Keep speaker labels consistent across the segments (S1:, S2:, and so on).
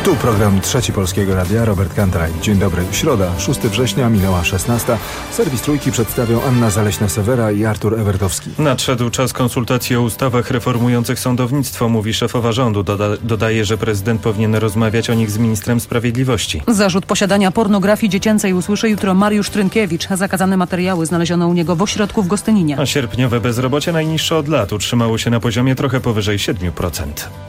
S1: Tu program Trzeci Polskiego Radia, Robert Kantraj. Dzień dobry. Środa, 6 września, minęła 16. Serwis Trójki przedstawią Anna Zaleśna-Sewera i Artur Ewertowski.
S2: Nadszedł czas konsultacji o ustawach reformujących sądownictwo, mówi szefowa rządu. Dodaje, że prezydent powinien rozmawiać o nich z ministrem sprawiedliwości.
S3: Zarzut posiadania pornografii dziecięcej usłyszy jutro Mariusz Trynkiewicz. Zakazane materiały znaleziono u niego w ośrodku w Gostyninie.
S2: A sierpniowe bezrobocie najniższe od lat utrzymało się na poziomie trochę powyżej 7%.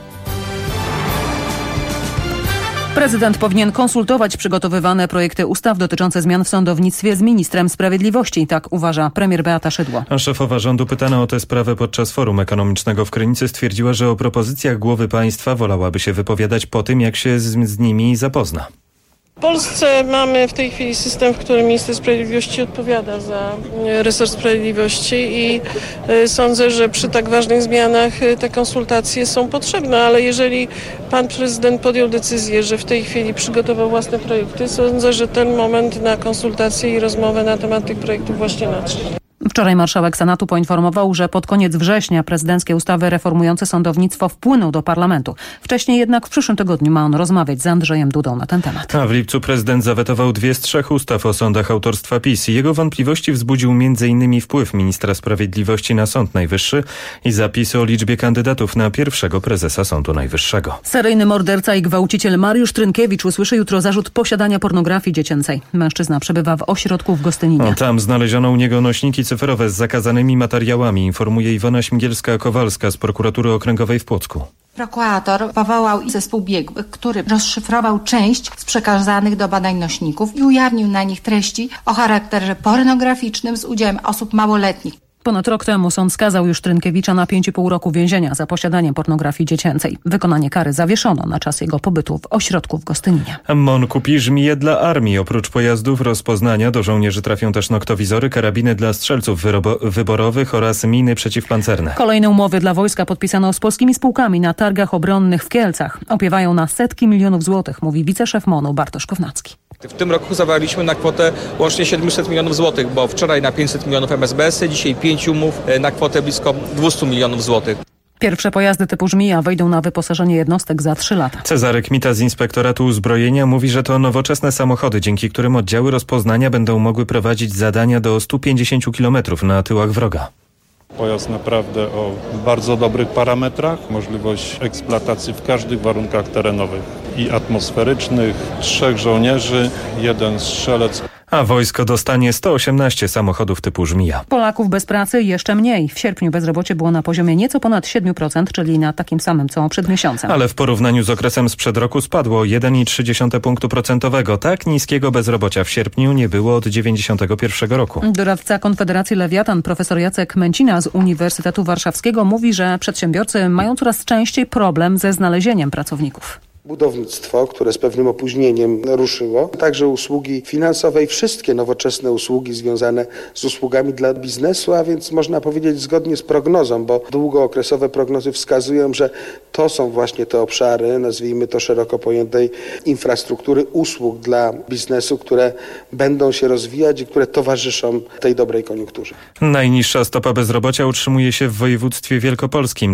S3: Prezydent powinien konsultować przygotowywane projekty ustaw dotyczące zmian w sądownictwie z ministrem sprawiedliwości. Tak uważa premier Beata Szydło.
S2: A szefowa rządu, pytana o tę sprawę podczas forum ekonomicznego w Krynicy, stwierdziła, że o propozycjach głowy państwa wolałaby się wypowiadać po tym, jak się z nimi zapozna.
S4: W Polsce mamy w tej chwili system, w którym minister sprawiedliwości odpowiada za resort sprawiedliwości i sądzę, że przy tak ważnych zmianach te konsultacje są potrzebne, ale jeżeli pan prezydent podjął decyzję, że w tej chwili przygotował własne projekty, sądzę, że ten moment na konsultacje i rozmowę na temat tych projektów właśnie nadszedł.
S3: Wczoraj marszałek Senatu poinformował, że pod koniec września prezydenckie ustawy reformujące sądownictwo wpłyną do parlamentu. Wcześniej jednak w przyszłym tygodniu ma on rozmawiać z Andrzejem Dudą na ten temat.
S2: A w lipcu prezydent zawetował 2 z 3 ustaw o sądach autorstwa PiS. Jego wątpliwości wzbudził m.in. wpływ ministra sprawiedliwości na Sąd Najwyższy i zapisy o liczbie kandydatów na pierwszego prezesa Sądu Najwyższego.
S3: Seryjny morderca i gwałciciel Mariusz Trynkiewicz usłyszy jutro zarzut posiadania pornografii dziecięcej. Mężczyzna przebywa w ośrodku w Gostyninie.
S2: Tam znaleziono u niego nośniki cyfrowe z zakazanymi materiałami, informuje Iwona Śmigielska-Kowalska z Prokuratury Okręgowej w Płocku.
S5: Prokurator powołał zespół biegłych, który rozszyfrował część z przekazanych do badań nośników i ujawnił na nich treści o charakterze pornograficznym z udziałem osób małoletnich.
S3: Ponad rok temu sąd skazał już Trynkiewicza na 5,5 roku więzienia za posiadanie pornografii dziecięcej. Wykonanie kary zawieszono na czas jego pobytu w ośrodku w Gostyninie.
S2: MON kupi żmije dla armii. Oprócz pojazdów rozpoznania do żołnierzy trafią też noktowizory, karabiny dla strzelców wyborowych oraz miny przeciwpancerne.
S3: Kolejne umowy dla wojska podpisano z polskimi spółkami na targach obronnych w Kielcach. Opiewają na setki milionów złotych, mówi wiceszef MON-u Bartosz Kownacki.
S6: W tym roku zawarliśmy na kwotę łącznie 700 milionów złotych, bo wczoraj na 500 milionów MSBS-y, dzisiaj 5 umów na kwotę blisko 200 milionów złotych.
S3: Pierwsze pojazdy typu żmija wejdą na wyposażenie jednostek za 3 lata.
S2: Cezary Kmita z Inspektoratu Uzbrojenia mówi, że to nowoczesne samochody, dzięki którym oddziały rozpoznania będą mogły prowadzić zadania do 150 km na tyłach wroga.
S7: Pojazd naprawdę o bardzo dobrych parametrach, możliwość eksploatacji w każdych warunkach terenowych i atmosferycznych, 3 żołnierzy, 1 strzelec.
S2: A wojsko dostanie 118 samochodów typu żmija.
S3: Polaków bez pracy jeszcze mniej. W sierpniu bezrobocie było na poziomie nieco ponad 7%, czyli na takim samym co przed miesiącem.
S2: Ale w porównaniu z okresem sprzed roku spadło 1,3 punktu procentowego. Tak niskiego bezrobocia w sierpniu nie było od 1991 roku.
S3: Doradca Konfederacji Lewiatan profesor Jacek Męcina z Uniwersytetu Warszawskiego mówi, że przedsiębiorcy mają coraz częściej problem ze znalezieniem pracowników.
S8: Budownictwo, które z pewnym opóźnieniem ruszyło, także usługi finansowe i wszystkie nowoczesne usługi związane z usługami dla biznesu, a więc można powiedzieć zgodnie z prognozą, bo długookresowe prognozy wskazują, że to są właśnie te obszary, nazwijmy to szeroko pojętej infrastruktury usług dla biznesu, które będą się rozwijać i które towarzyszą tej dobrej koniunkturze.
S2: Najniższa stopa bezrobocia utrzymuje się w województwie wielkopolskim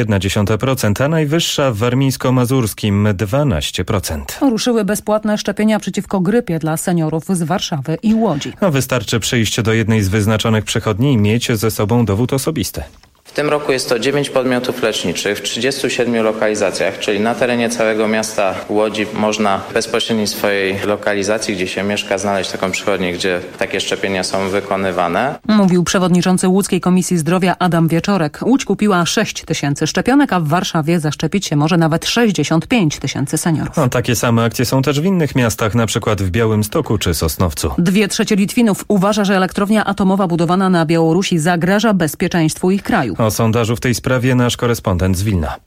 S2: 4,1%, a najwyższa w warmińsko-mazurskim 12%.
S3: Ruszyły bezpłatne szczepienia przeciwko grypie dla seniorów z Warszawy i Łodzi.
S2: Wystarczy przyjść do jednej z wyznaczonych przychodni i mieć ze sobą dowód osobisty.
S9: W tym roku jest to 9 podmiotów leczniczych w 37 lokalizacjach, czyli na terenie całego miasta Łodzi można w bezpośredniej swojej lokalizacji, gdzie się mieszka, znaleźć taką przychodnię, gdzie takie szczepienia są wykonywane.
S3: Mówił przewodniczący Łódzkiej Komisji Zdrowia Adam Wieczorek. Łódź kupiła 6 000 szczepionek, a w Warszawie zaszczepić się może nawet 65 000 seniorów.
S2: Takie same akcje są też w innych miastach, na przykład w Białymstoku czy Sosnowcu.
S3: 2/3 Litwinów uważa, że elektrownia atomowa budowana na Białorusi zagraża bezpieczeństwu ich kraju.
S2: O sondażu w tej sprawie nasz korespondent z Wilna.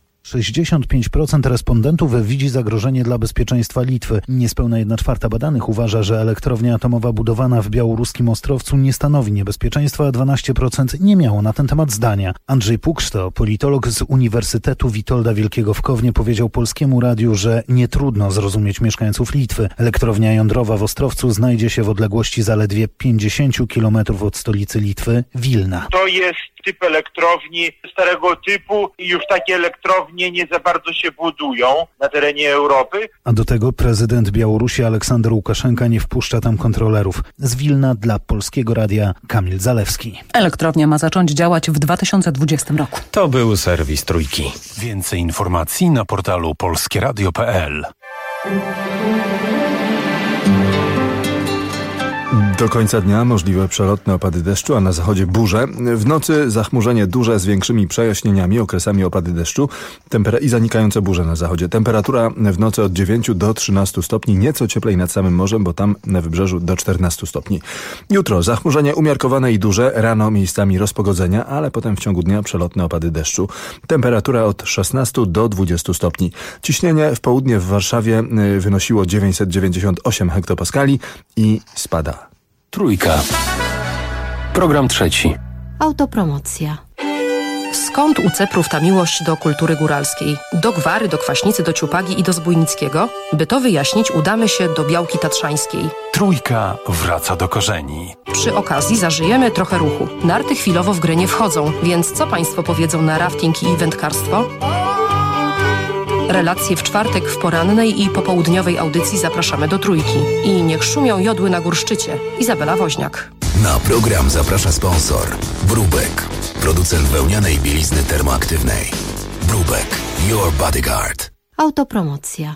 S10: 65% respondentów widzi zagrożenie dla bezpieczeństwa Litwy. Niespełna 1/4 badanych uważa, że elektrownia atomowa budowana w białoruskim Ostrowcu nie stanowi niebezpieczeństwa, a 12% nie miało na ten temat zdania. Andrzej Pukszto, politolog z Uniwersytetu Witolda Wielkiego w Kownie, powiedział Polskiemu Radiu, że nie trudno zrozumieć mieszkańców Litwy. Elektrownia jądrowa w Ostrowcu znajdzie się w odległości zaledwie 50 km od stolicy Litwy, Wilna.
S11: To jest typ elektrowni starego typu i już takie elektrownie elektrownie nie za bardzo się budują na terenie Europy.
S10: A do tego prezydent Białorusi Aleksander Łukaszenka nie wpuszcza tam kontrolerów. Z Wilna dla Polskiego Radia Kamil Zalewski.
S3: Elektrownia ma zacząć działać w 2020 roku.
S2: To był serwis Trójki.
S12: Więcej informacji na portalu polskieradio.pl.
S1: Do końca dnia możliwe przelotne opady deszczu, a na zachodzie burze. W nocy zachmurzenie duże z większymi przejaśnieniami, okresami opady deszczu i zanikające burze na zachodzie. Temperatura w nocy od 9 do 13 stopni, nieco cieplej nad samym morzem, bo tam na wybrzeżu do 14 stopni. Jutro zachmurzenie umiarkowane i duże, rano miejscami rozpogodzenia, ale potem w ciągu dnia przelotne opady deszczu. Temperatura od 16 do 20 stopni. Ciśnienie w południe w Warszawie wynosiło 998 hektopaskali i spada.
S12: Trójka. Program trzeci.
S13: Autopromocja.
S14: Skąd u Ceprów ta miłość do kultury góralskiej? Do Gwary, do Kwaśnicy, do Ciupagi i do Zbójnickiego? By to wyjaśnić, udamy się do Białki Tatrzańskiej.
S12: Trójka wraca do korzeni.
S14: Przy okazji zażyjemy trochę ruchu. Narty chwilowo w grę nie wchodzą, więc co Państwo powiedzą na rafting i wędkarstwo? Relacje w czwartek w porannej i popołudniowej audycji zapraszamy do Trójki. I niech szumią jodły na górszczycie. Izabela Woźniak.
S15: Na program zaprasza sponsor Brubek, producent wełnianej bielizny termoaktywnej. Brubek, your bodyguard.
S13: Autopromocja.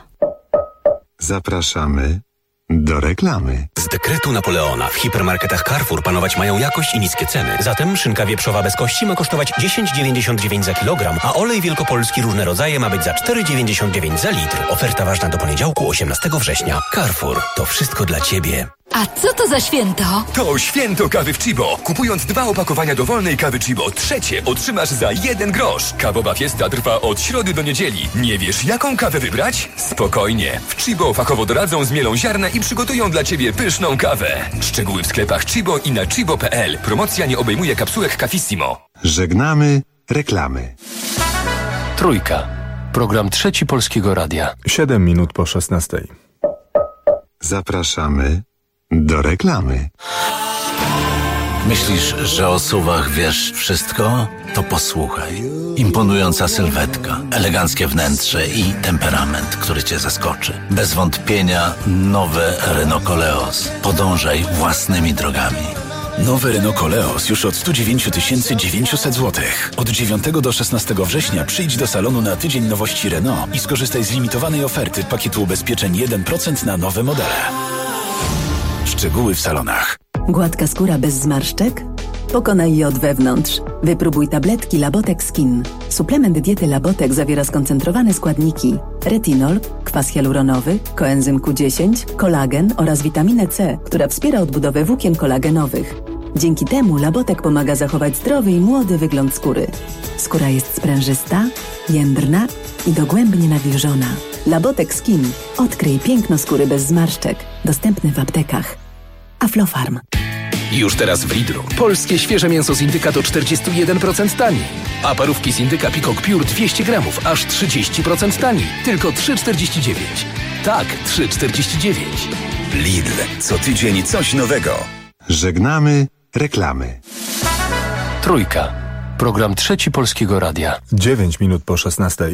S16: Zapraszamy do reklamy.
S17: Z dekretu Napoleona w hipermarketach Carrefour panować mają jakość i niskie ceny. Zatem szynka wieprzowa bez kości ma kosztować 10,99 za kilogram, a olej wielkopolski różne rodzaje ma być za 4,99 za litr. Oferta ważna do poniedziałku 18 września. Carrefour. To wszystko dla Ciebie.
S18: A co to za święto?
S19: To święto kawy w Chibo. Kupując 2 opakowania dowolnej kawy Chibo, trzecie otrzymasz za 1 grosz. Kawowa fiesta trwa od środy do niedzieli. Nie wiesz, jaką kawę wybrać? Spokojnie. W Chibo fachowo doradzą, zmielą ziarna i przygotują dla Ciebie pyszną kawę. Szczegóły w sklepach Chibo i na chibo.pl. Promocja nie obejmuje kapsułek Cafissimo.
S16: Żegnamy reklamy.
S12: Trójka. Program trzeci Polskiego Radia.
S1: 7 minut po 16.
S16: Zapraszamy do reklamy.
S20: Myślisz, że o SUV-ach wiesz wszystko? To posłuchaj. Imponująca sylwetka, eleganckie wnętrze i temperament, który Cię zaskoczy. Bez wątpienia nowe Renault Koleos. Podążaj własnymi drogami.
S21: Nowy Renault Koleos już od 109 900 zł. Od 9 do 16 września przyjdź do salonu na tydzień nowości Renault i skorzystaj z limitowanej oferty pakietu ubezpieczeń 1% na nowe modele. Szczegóły w salonach.
S22: Gładka skóra bez zmarszczek? Pokonaj je od wewnątrz. Wypróbuj tabletki Labotek Skin. Suplement diety Labotek zawiera skoncentrowane składniki: retinol, kwas hialuronowy, koenzym Q10, kolagen oraz witaminę C, która wspiera odbudowę włókien kolagenowych. Dzięki temu Labotek pomaga zachować zdrowy i młody wygląd skóry. Skóra jest sprężysta, jędrna i dogłębnie nawilżona. Labotek Skin. Odkryj piękno skóry bez zmarszczek. Dostępny w aptekach. Aflofarm.
S23: Już teraz w Lidlu. Polskie świeże mięso z indyka do 41% taniej. A parówki z indyka Peacock Pure 200 gramów aż 30% taniej. Tylko 3,49. Tak, 3,49.
S19: Lidl. Co tydzień coś nowego.
S16: Żegnamy reklamy.
S12: Trójka. Program trzeci Polskiego Radia.
S1: 9 minut po 16.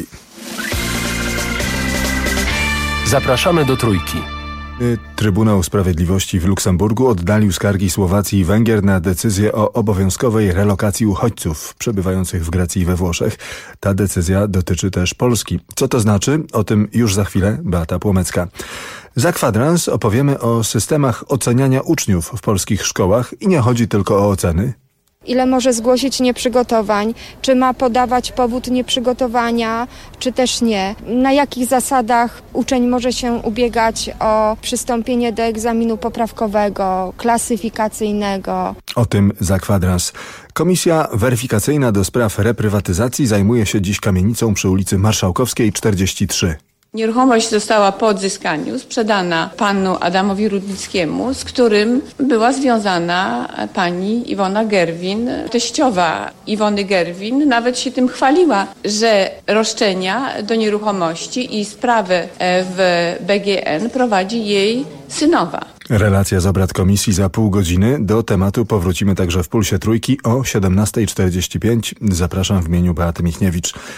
S12: Zapraszamy do Trójki.
S1: Trybunał Sprawiedliwości w Luksemburgu oddalił skargi Słowacji i Węgier na decyzję o obowiązkowej relokacji uchodźców przebywających w Grecji i we Włoszech. Ta decyzja dotyczy też Polski. Co to znaczy? O tym już za chwilę. Beata Płomecka. Za kwadrans opowiemy o systemach oceniania uczniów w polskich szkołach i nie chodzi tylko o oceny.
S24: Ile może zgłosić nieprzygotowań, czy ma podawać powód nieprzygotowania, czy też nie. Na jakich zasadach uczeń może się ubiegać o przystąpienie do egzaminu poprawkowego, klasyfikacyjnego.
S1: O tym za kwadrans. Komisja weryfikacyjna do spraw reprywatyzacji zajmuje się dziś kamienicą przy ulicy Marszałkowskiej 43.
S25: Nieruchomość została po odzyskaniu sprzedana panu Adamowi Rudnickiemu, z którym była związana pani Iwona Gerwin. Teściowa Iwony Gerwin nawet się tym chwaliła, że roszczenia do nieruchomości i sprawę w BGN prowadzi jej synowa.
S1: Relacja z obrad komisji za pół godziny. Do tematu powrócimy także w Pulsie Trójki o 17:45. Zapraszam w imieniu Beaty Michniewicz.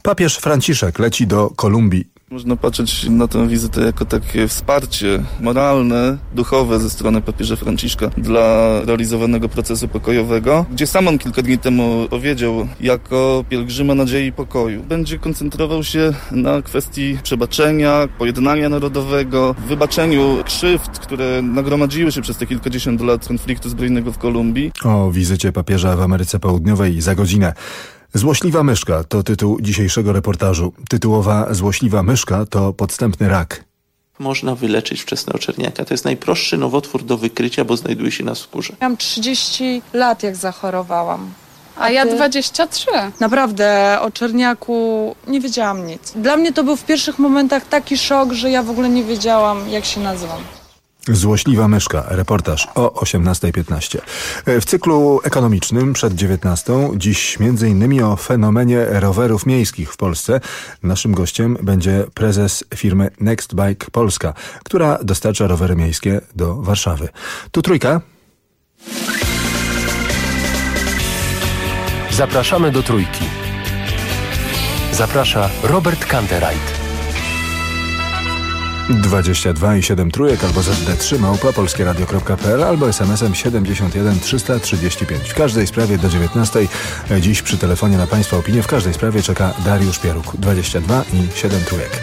S1: Papież Franciszek leci do Kolumbii.
S4: Można patrzeć na tę wizytę jako takie wsparcie moralne, duchowe ze strony papieża Franciszka dla realizowanego procesu pokojowego, gdzie sam on kilka dni temu powiedział, jako pielgrzyma nadziei i pokoju. Będzie koncentrował się na kwestii przebaczenia, pojednania narodowego, wybaczeniu krzywd, które nagromadziły się przez te kilkadziesiąt lat konfliktu zbrojnego w Kolumbii.
S1: O wizycie papieża w Ameryce Południowej za godzinę. Złośliwa myszka to tytuł dzisiejszego reportażu. Tytułowa Złośliwa myszka to podstępny rak.
S5: Można wyleczyć wczesnego czerniaka. To jest najprostszy nowotwór do wykrycia, bo znajduje się na skórze.
S6: Miałam 30 lat, jak zachorowałam.
S7: A ja 23.
S6: Naprawdę o czerniaku nie wiedziałam nic. Dla mnie to był w pierwszych momentach taki szok, że ja w ogóle nie wiedziałam, jak się nazywam.
S1: Złośliwa myszka. Reportaż o 18:15. W cyklu ekonomicznym przed 19:00 dziś m.in. o fenomenie rowerów miejskich w Polsce. Naszym gościem będzie prezes firmy Next Bike Polska, która dostarcza rowery miejskie do Warszawy. Tu Trójka.
S23: Zapraszamy do Trójki. Zaprasza Robert Kantereit.
S1: 22 i 7 trójek albo zd3@polskieradio.pl albo SMS-em 71 335. W każdej sprawie do 19:00 dziś przy telefonie na Państwa opinię w każdej sprawie czeka Dariusz Pieruk. 22 i 7 trójek.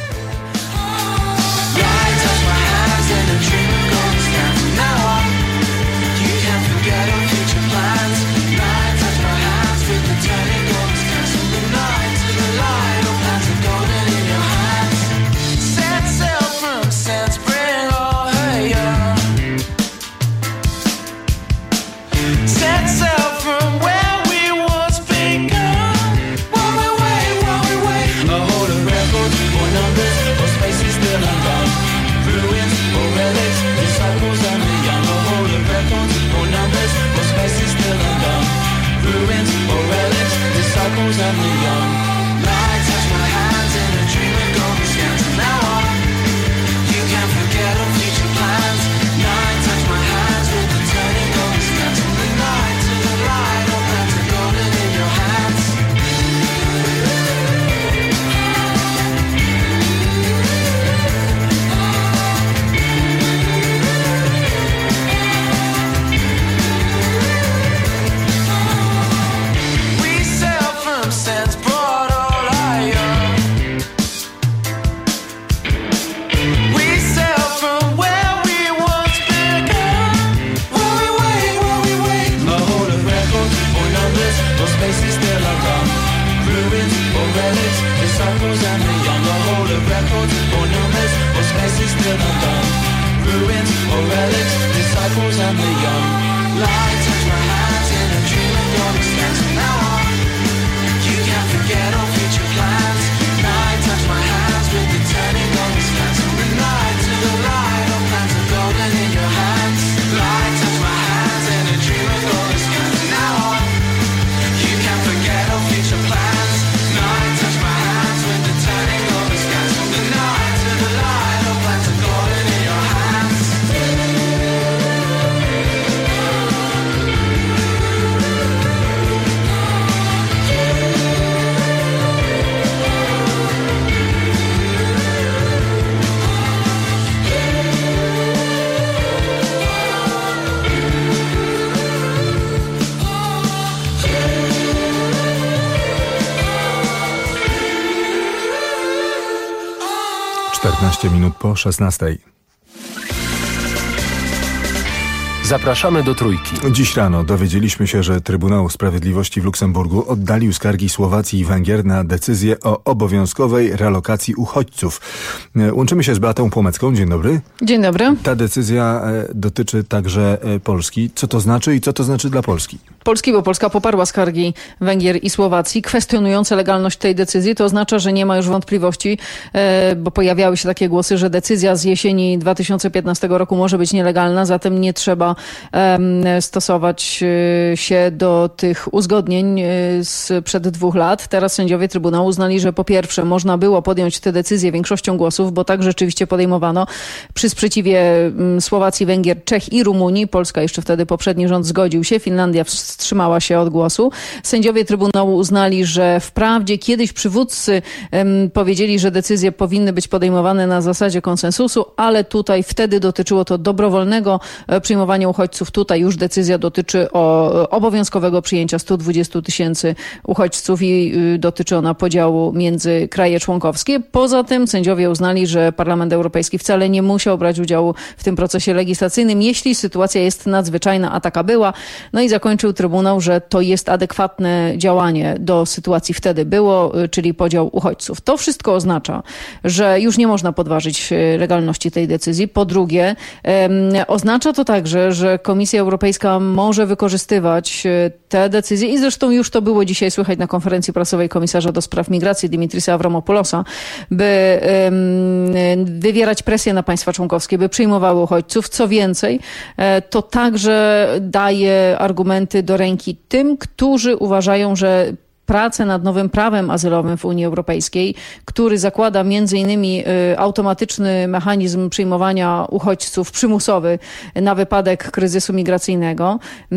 S1: Minut po 16:00.
S23: Zapraszamy do Trójki.
S1: Dziś rano dowiedzieliśmy się, że Trybunał Sprawiedliwości w Luksemburgu oddalił skargi Słowacji i Węgier na decyzję o obowiązkowej relokacji uchodźców. Łączymy się z Beatą Płomecką. Dzień dobry.
S18: Dzień dobry.
S1: Ta decyzja dotyczy także Polski. Co to znaczy i co to znaczy dla Polski?
S18: Polski, bo Polska poparła skargi Węgier i Słowacji kwestionujące legalność tej decyzji. To oznacza, że nie ma już wątpliwości, bo pojawiały się takie głosy, że decyzja z jesieni 2015 roku może być nielegalna, zatem nie trzeba stosować się do tych uzgodnień sprzed 2 lat. Teraz sędziowie Trybunału uznali, że po pierwsze można było podjąć tę decyzję większością głosów, bo tak rzeczywiście podejmowano przy sprzeciwie Słowacji, Węgier, Czech i Rumunii. Polska jeszcze wtedy poprzedni rząd zgodził się, Finlandia wstrzymała się od głosu. Sędziowie Trybunału uznali, że wprawdzie kiedyś przywódcy powiedzieli, że decyzje powinny być podejmowane na zasadzie konsensusu, ale tutaj wtedy dotyczyło to dobrowolnego przyjmowania uchodźców. Tutaj już decyzja dotyczy obowiązkowego przyjęcia 120 000 uchodźców i dotyczy ona podziału między kraje członkowskie. Poza tym sędziowie uznali, że Parlament Europejski wcale nie musiał brać udziału w tym procesie legislacyjnym, jeśli sytuacja jest nadzwyczajna, a taka była. No i zakończył Trybunał, że to jest adekwatne działanie do sytuacji wtedy było, czyli podział uchodźców. To wszystko oznacza, że już nie można podważyć legalności tej decyzji. Po drugie, oznacza to także, że Komisja Europejska może wykorzystywać te decyzje i zresztą już to było dzisiaj słychać na konferencji prasowej komisarza do spraw migracji Dimitrisa Avramopoulosa, by wywierać presję na państwa członkowskie, by przyjmowały uchodźców. Co więcej, to także daje argumenty do ręki tym, którzy uważają, że pracę nad nowym prawem azylowym w Unii Europejskiej, który zakłada między innymi automatyczny mechanizm przyjmowania uchodźców przymusowy na wypadek kryzysu migracyjnego.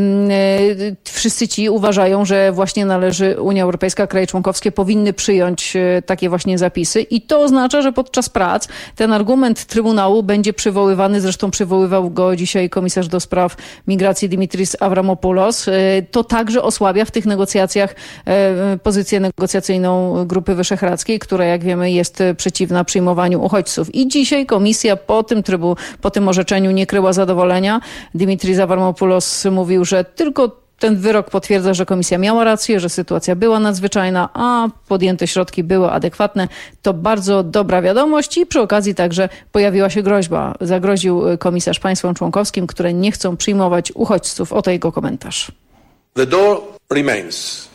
S18: Wszyscy ci uważają, że właśnie Unia Europejska, kraje członkowskie powinny przyjąć takie właśnie zapisy i to oznacza, że podczas prac ten argument Trybunału będzie przywoływany, zresztą przywoływał go dzisiaj komisarz do spraw migracji Dimitris Avramopoulos. To także osłabia w tych negocjacjach pozycję negocjacyjną Grupy Wyszehradzkiej, która, jak wiemy, jest przeciwna przyjmowaniu uchodźców. I dzisiaj komisja po tym orzeczeniu nie kryła zadowolenia. Dimitris Avramopoulos mówił, że tylko ten wyrok potwierdza, że komisja miała rację, że sytuacja była nadzwyczajna, a podjęte środki były adekwatne. To bardzo dobra wiadomość i przy okazji także pojawiła się groźba. Zagroził komisarz państwom członkowskim, które nie chcą przyjmować uchodźców. Oto jego komentarz.
S3: The door remains.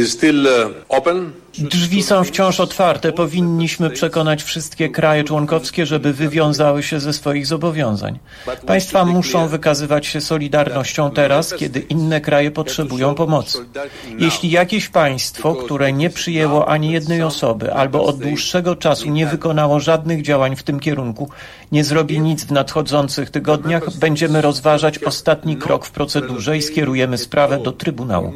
S8: Drzwi są wciąż otwarte. Powinniśmy przekonać wszystkie kraje członkowskie, żeby wywiązały się ze swoich zobowiązań. Państwa muszą wykazywać się solidarnością teraz, kiedy inne kraje potrzebują pomocy. Jeśli jakieś państwo, które nie przyjęło ani jednej osoby albo od dłuższego czasu nie wykonało żadnych działań w tym kierunku, nie zrobi nic w nadchodzących tygodniach, będziemy rozważać ostatni krok w procedurze i skierujemy sprawę do Trybunału.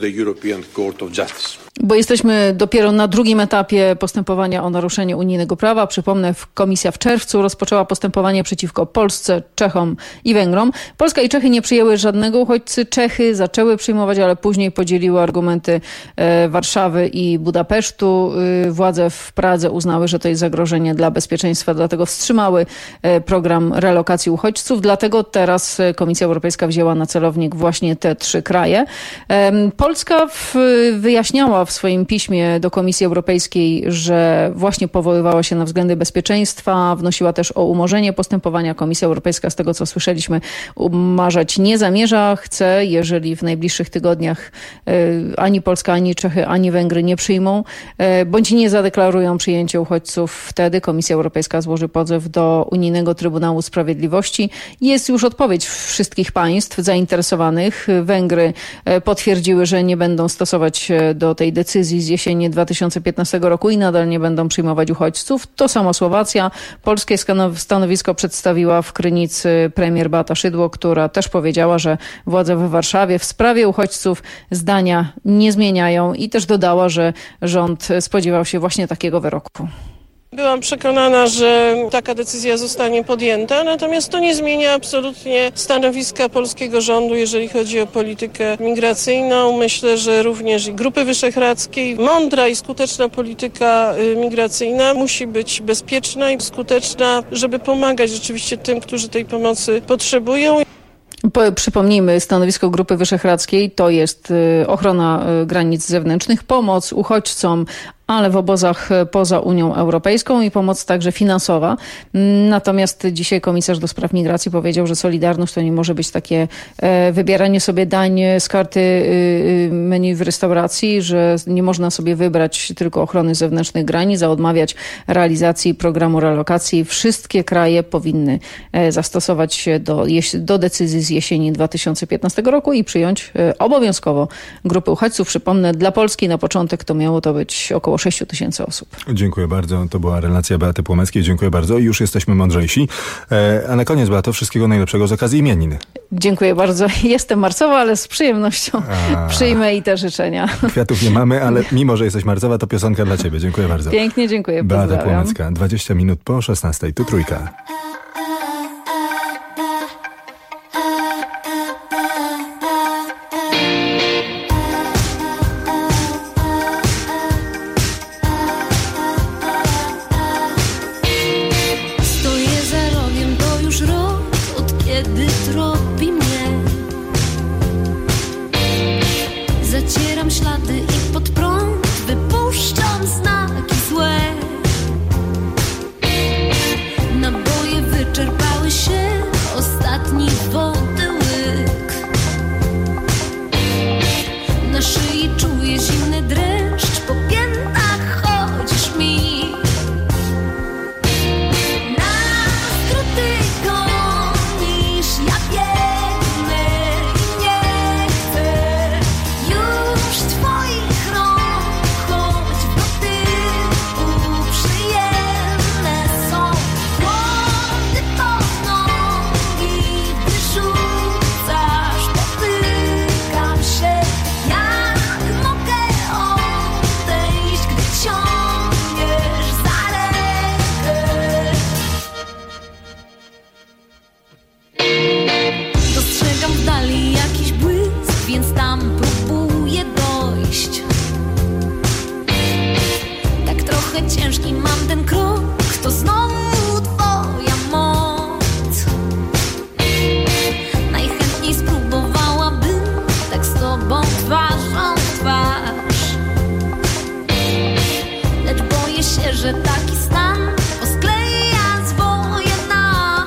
S18: Bo jesteśmy dopiero na drugim etapie postępowania o naruszenie unijnego prawa. Przypomnę, komisja w czerwcu rozpoczęła postępowanie przeciwko Polsce, Czechom i Węgrom. Polska i Czechy nie przyjęły żadnego uchodźcy. Czechy zaczęły przyjmować, ale później podzieliły argumenty Warszawy i Budapesztu. Władze w Pradze uznały, że to jest zagrożenie dla bezpieczeństwa, dlatego wstrzymały program relokacji uchodźców. Dlatego teraz Komisja Europejska wzięła na celownik właśnie te 3 kraje. Polska wyjaśniała w swoim piśmie do Komisji Europejskiej, że właśnie powoływała się na względy bezpieczeństwa, wnosiła też o umorzenie postępowania. Komisja Europejska, z tego co słyszeliśmy, umarzać nie zamierza. Chce, jeżeli w najbliższych tygodniach ani Polska, ani Czechy, ani Węgry nie przyjmą, bądź nie zadeklarują przyjęcia uchodźców, wtedy Komisja Europejska złoży pozew do Unijnego Trybunału Sprawiedliwości. Jest już odpowiedź wszystkich państw zainteresowanych. Węgry potwierdziły, że nie będą stosować się do tej decyzji z jesieni 2015 roku i nadal nie będą przyjmować uchodźców. To samo Słowacja. Polskie stanowisko przedstawiła w Krynicy premier Beata Szydło, która też powiedziała, że władze we Warszawie w sprawie uchodźców zdania nie zmieniają i też dodała, że rząd spodziewał się właśnie takiego wyroku.
S9: Byłam przekonana, że taka decyzja zostanie podjęta, natomiast to nie zmienia absolutnie stanowiska polskiego rządu, jeżeli chodzi o politykę migracyjną. Myślę, że również i Grupy Wyszehradzkiej, mądra i skuteczna polityka migracyjna musi być bezpieczna i skuteczna, żeby pomagać rzeczywiście tym, którzy tej pomocy potrzebują.
S18: Przypomnijmy, stanowisko Grupy Wyszehradzkiej to jest ochrona granic zewnętrznych, pomoc uchodźcom, ale w obozach poza Unią Europejską i pomoc także finansowa. Natomiast dzisiaj komisarz do spraw migracji powiedział, że solidarność to nie może być takie wybieranie sobie dań z karty menu w restauracji, że nie można sobie wybrać tylko ochrony zewnętrznych granic, a odmawiać realizacji programu relokacji. Wszystkie kraje powinny zastosować się do decyzji z jesieni 2015 roku i przyjąć obowiązkowo grupy uchodźców. Przypomnę, dla Polski na początek to miało to być około 6 000 osób.
S1: Dziękuję bardzo. To była relacja Beaty Płomeckiej. Dziękuję bardzo. I już jesteśmy mądrzejsi. A na koniec, Beato, wszystkiego najlepszego z okazji imienin.
S18: Dziękuję bardzo. Jestem marcowa, ale z przyjemnością przyjmę i te życzenia.
S1: Kwiatów nie mamy, ale mimo, że jesteś marcowa, to piosenka dla ciebie. Dziękuję bardzo.
S18: Pięknie, dziękuję.
S1: Beata Płomecka, 20 minut po 16. Tu Trójka.
S2: Zacieram ślady i pod prąd wypuszczam znaki złe. Naboje wyczerpały się, ostatni wody łyk. Na szyi czuję zimny dreszcz, po piętach chodzisz mi. Na skróty gonisz, ja biegnę i nie chcę już twoich rąk, choć w dotyku przyjemne są. Wody pod nogi wyrzucasz, potykam się, jak mogę odejść, gdy ciągniesz za rękę. Dostrzegam w dali jakiś błysk, więc tam próbuję dojść. Tak trochę ciężki mam ten krok, to znowu twoja moc. Najchętniej spróbowałabym tak z tobą twarzą w twarz, lecz boję się, że taki stan poskleja zwoje nam.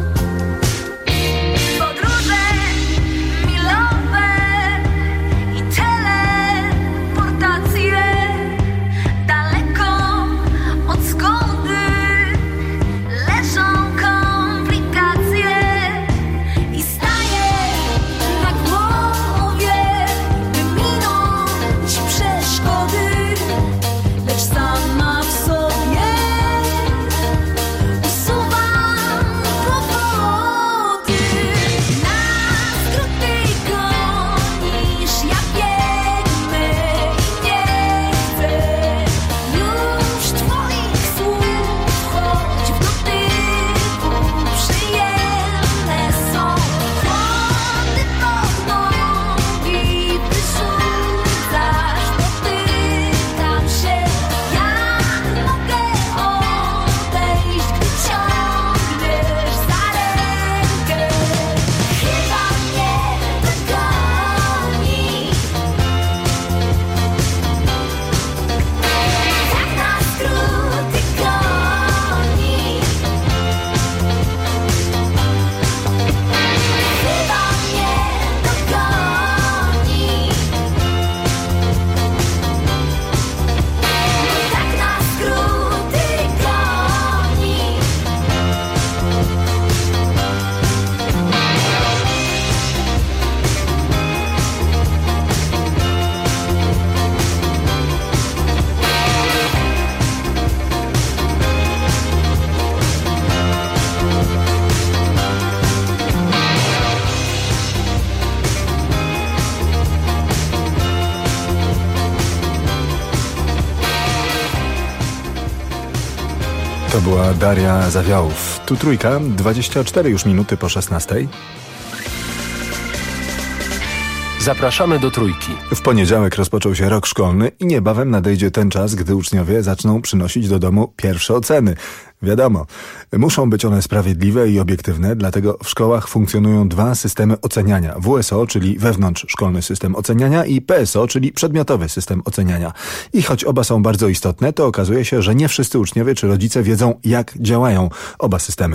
S2: Podróże milowe i teleportacje daleko od zgody leżą komplikacje i staję na głowie, by minąć przeszkody, lecz sama w sobie usuwam powody. Na skróty gonisz, ja biegnę i nie chcę już twoich słów, choć w dotyku przyjemne są. Wody pod nogi wyrzucasz, dotykam się, jak mogę odejść, gdy ciągniesz za rękę. Chyba mnie dogoni, tak na skróty goni. Chyba mnie dogoni, tak na skróty goni.
S1: To była Daria Zawiałów. Tu Trójka, 24 już minuty po 16.
S23: Zapraszamy do Trójki.
S1: W poniedziałek rozpoczął się rok szkolny i niebawem nadejdzie ten czas, gdy uczniowie zaczną przynosić do domu pierwsze oceny. Wiadomo, muszą być one sprawiedliwe i obiektywne, dlatego w szkołach funkcjonują dwa systemy oceniania. WSO, czyli wewnątrzszkolny system oceniania, i PSO, czyli przedmiotowy system oceniania. I choć oba są bardzo istotne, to okazuje się, że nie wszyscy uczniowie czy rodzice wiedzą, jak działają oba systemy.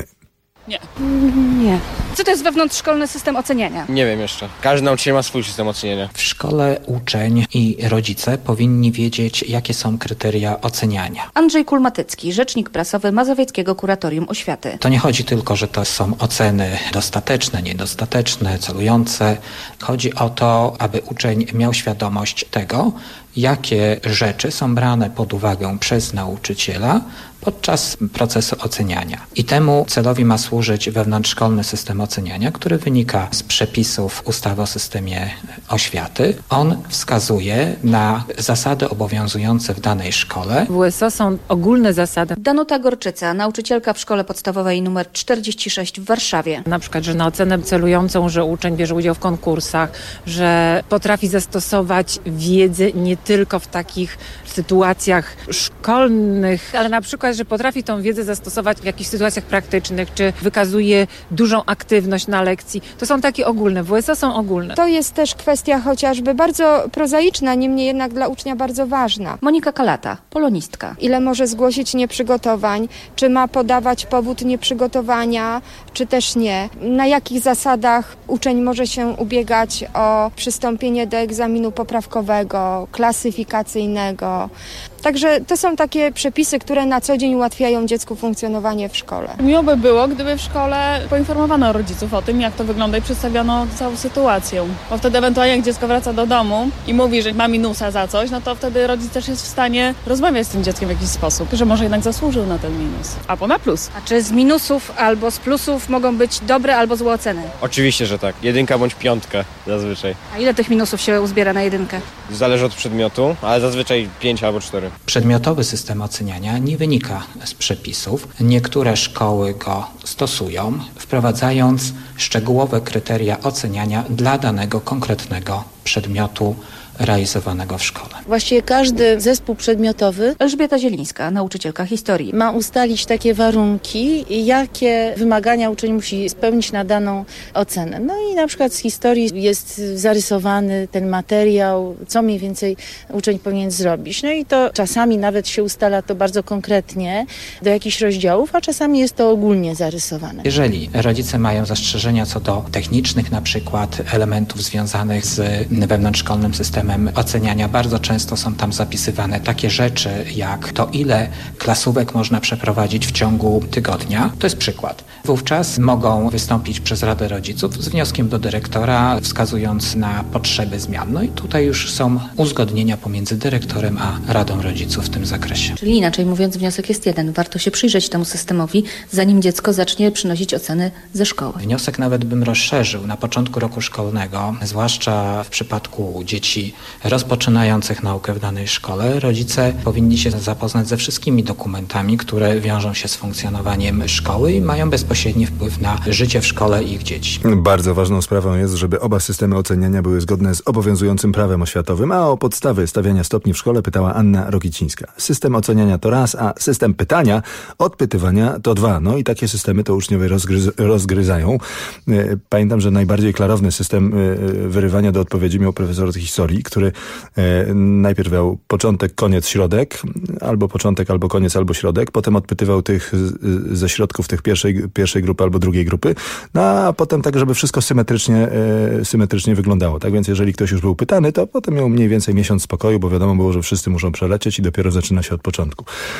S10: Nie. Co to jest wewnątrzszkolny system oceniania?
S11: Nie wiem jeszcze. Każdy nauczyciel ma swój system oceniania.
S13: W szkole uczeń i rodzice powinni wiedzieć, jakie są kryteria oceniania.
S10: Andrzej Kulmatycki, rzecznik prasowy Mazowieckiego Kuratorium Oświaty.
S13: To nie chodzi tylko, że to są oceny dostateczne, niedostateczne, celujące. Chodzi o to, aby uczeń miał świadomość tego, jakie rzeczy są brane pod uwagę przez nauczyciela podczas procesu oceniania. I temu celowi ma służyć wewnątrzszkolny system oceniania, który wynika z przepisów ustawy o systemie oświaty. On wskazuje na zasady obowiązujące w danej szkole.
S10: W WSO są ogólne zasady. Danuta Gorczyca, nauczycielka w szkole podstawowej nr 46 w Warszawie.
S14: Na przykład, że na ocenę celującą, że uczeń bierze udział w konkursach, że potrafi zastosować wiedzę nie tylko w takich sytuacjach szkolnych, ale na przykład, że potrafi tą wiedzę zastosować w jakichś sytuacjach praktycznych, czy wykazuje dużą aktywność na lekcji. To są takie ogólne. WSO są ogólne.
S24: To jest też kwestia chociażby bardzo prozaiczna, niemniej jednak dla ucznia bardzo ważna.
S10: Monika Kalata, polonistka.
S24: Ile może zgłosić nieprzygotowań, czy ma podawać powód nieprzygotowania, czy też nie. Na jakich zasadach uczeń może się ubiegać o przystąpienie do egzaminu poprawkowego, klasyfikacyjnego. Także to są takie przepisy, które na co dzień ułatwiają dziecku funkcjonowanie w szkole.
S7: Miło by było, gdyby w szkole poinformowano rodziców o tym, jak to wygląda i przedstawiono całą sytuację. Bo wtedy ewentualnie jak dziecko wraca do domu i mówi, że ma minusa za coś, no to wtedy rodzic też jest w stanie rozmawiać z tym dzieckiem w jakiś sposób, że może jednak zasłużył na ten minus, albo na plus.
S10: A czy z minusów albo z plusów mogą być dobre albo złe oceny?
S11: Oczywiście, że tak. 1 bądź 5 zazwyczaj.
S10: A ile tych minusów się uzbiera na 1?
S11: Zależy od przedmiotu, ale zazwyczaj 5 albo 4.
S13: Przedmiotowy system oceniania nie wynika z przepisów. Niektóre szkoły go stosują, wprowadzając szczegółowe kryteria oceniania dla danego konkretnego przedmiotu realizowanego w szkole.
S15: Właściwie każdy zespół przedmiotowy,
S10: Elżbieta Zielińska, nauczycielka historii,
S15: ma ustalić takie warunki, jakie wymagania uczeń musi spełnić na daną ocenę. No i na przykład z historii jest zarysowany ten materiał, co mniej więcej uczeń powinien zrobić. No i to czasami nawet się ustala to bardzo konkretnie do jakichś rozdziałów, a czasami jest to ogólnie zarysowane.
S13: Jeżeli rodzice mają zastrzeżenia co do technicznych na przykład elementów związanych z wewnątrzszkolnym systemem oceniania, bardzo często są tam zapisywane takie rzeczy jak to, ile klasówek można przeprowadzić w ciągu tygodnia. To jest przykład. Wówczas mogą wystąpić przez Radę Rodziców z wnioskiem do dyrektora, wskazując na potrzeby zmian. No i tutaj już są uzgodnienia pomiędzy dyrektorem a Radą Rodziców w tym zakresie.
S10: Czyli inaczej mówiąc, wniosek jest jeden. Warto się przyjrzeć temu systemowi, zanim dziecko zacznie przynosić oceny ze szkoły.
S13: Wniosek nawet bym rozszerzył na początku roku szkolnego, zwłaszcza w przypadku dzieci rozpoczynających naukę w danej szkole. Rodzice powinni się zapoznać ze wszystkimi dokumentami, które wiążą się z funkcjonowaniem szkoły i mają bezpośredni wpływ na życie w szkole i ich dzieci.
S1: Bardzo ważną sprawą jest, żeby oba systemy oceniania były zgodne z obowiązującym prawem oświatowym, a o podstawy stawiania stopni w szkole pytała Anna Rokicińska. System oceniania to raz, a system pytania, odpytywania to dwa. No i takie systemy to uczniowie rozgryzają. Pamiętam, że najbardziej klarowny system wyrywania do odpowiedzi miał profesor historii, który najpierw miał początek, koniec, środek, albo początek, albo koniec, albo środek. Potem odpytywał tych ze środków tych pierwszej grupy albo drugiej grupy, no a potem tak, żeby wszystko symetrycznie wyglądało. Tak więc jeżeli ktoś już był pytany, to potem miał mniej więcej miesiąc spokoju, bo wiadomo było, że wszyscy muszą przelecieć i dopiero zaczyna się od początku.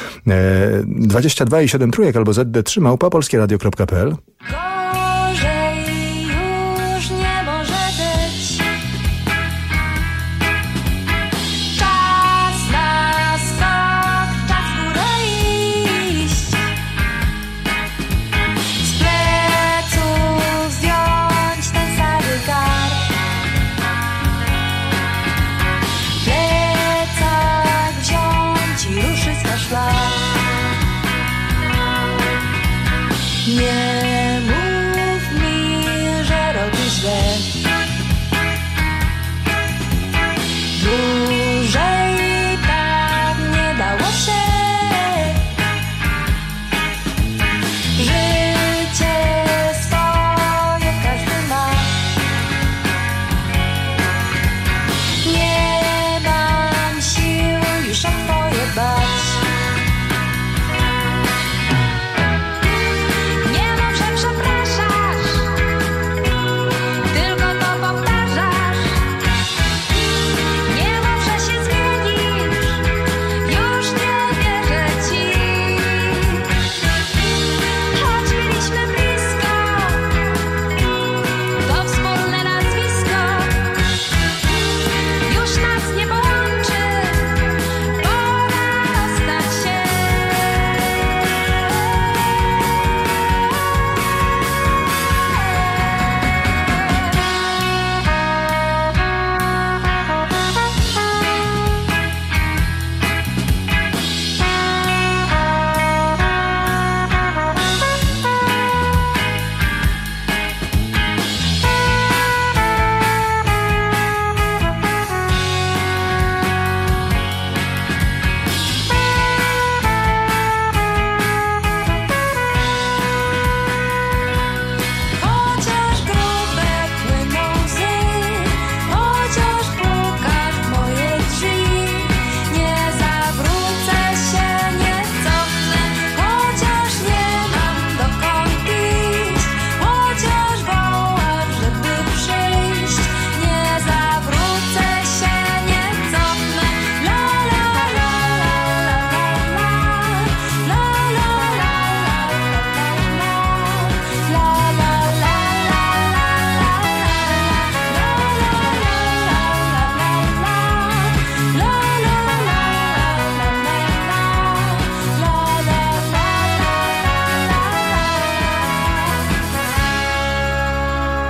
S1: 22 i 7 trójek albo ZD3 @polskieradio.pl.
S2: Nie mów mi, że robisz źle. Dłużej tak nie dało się.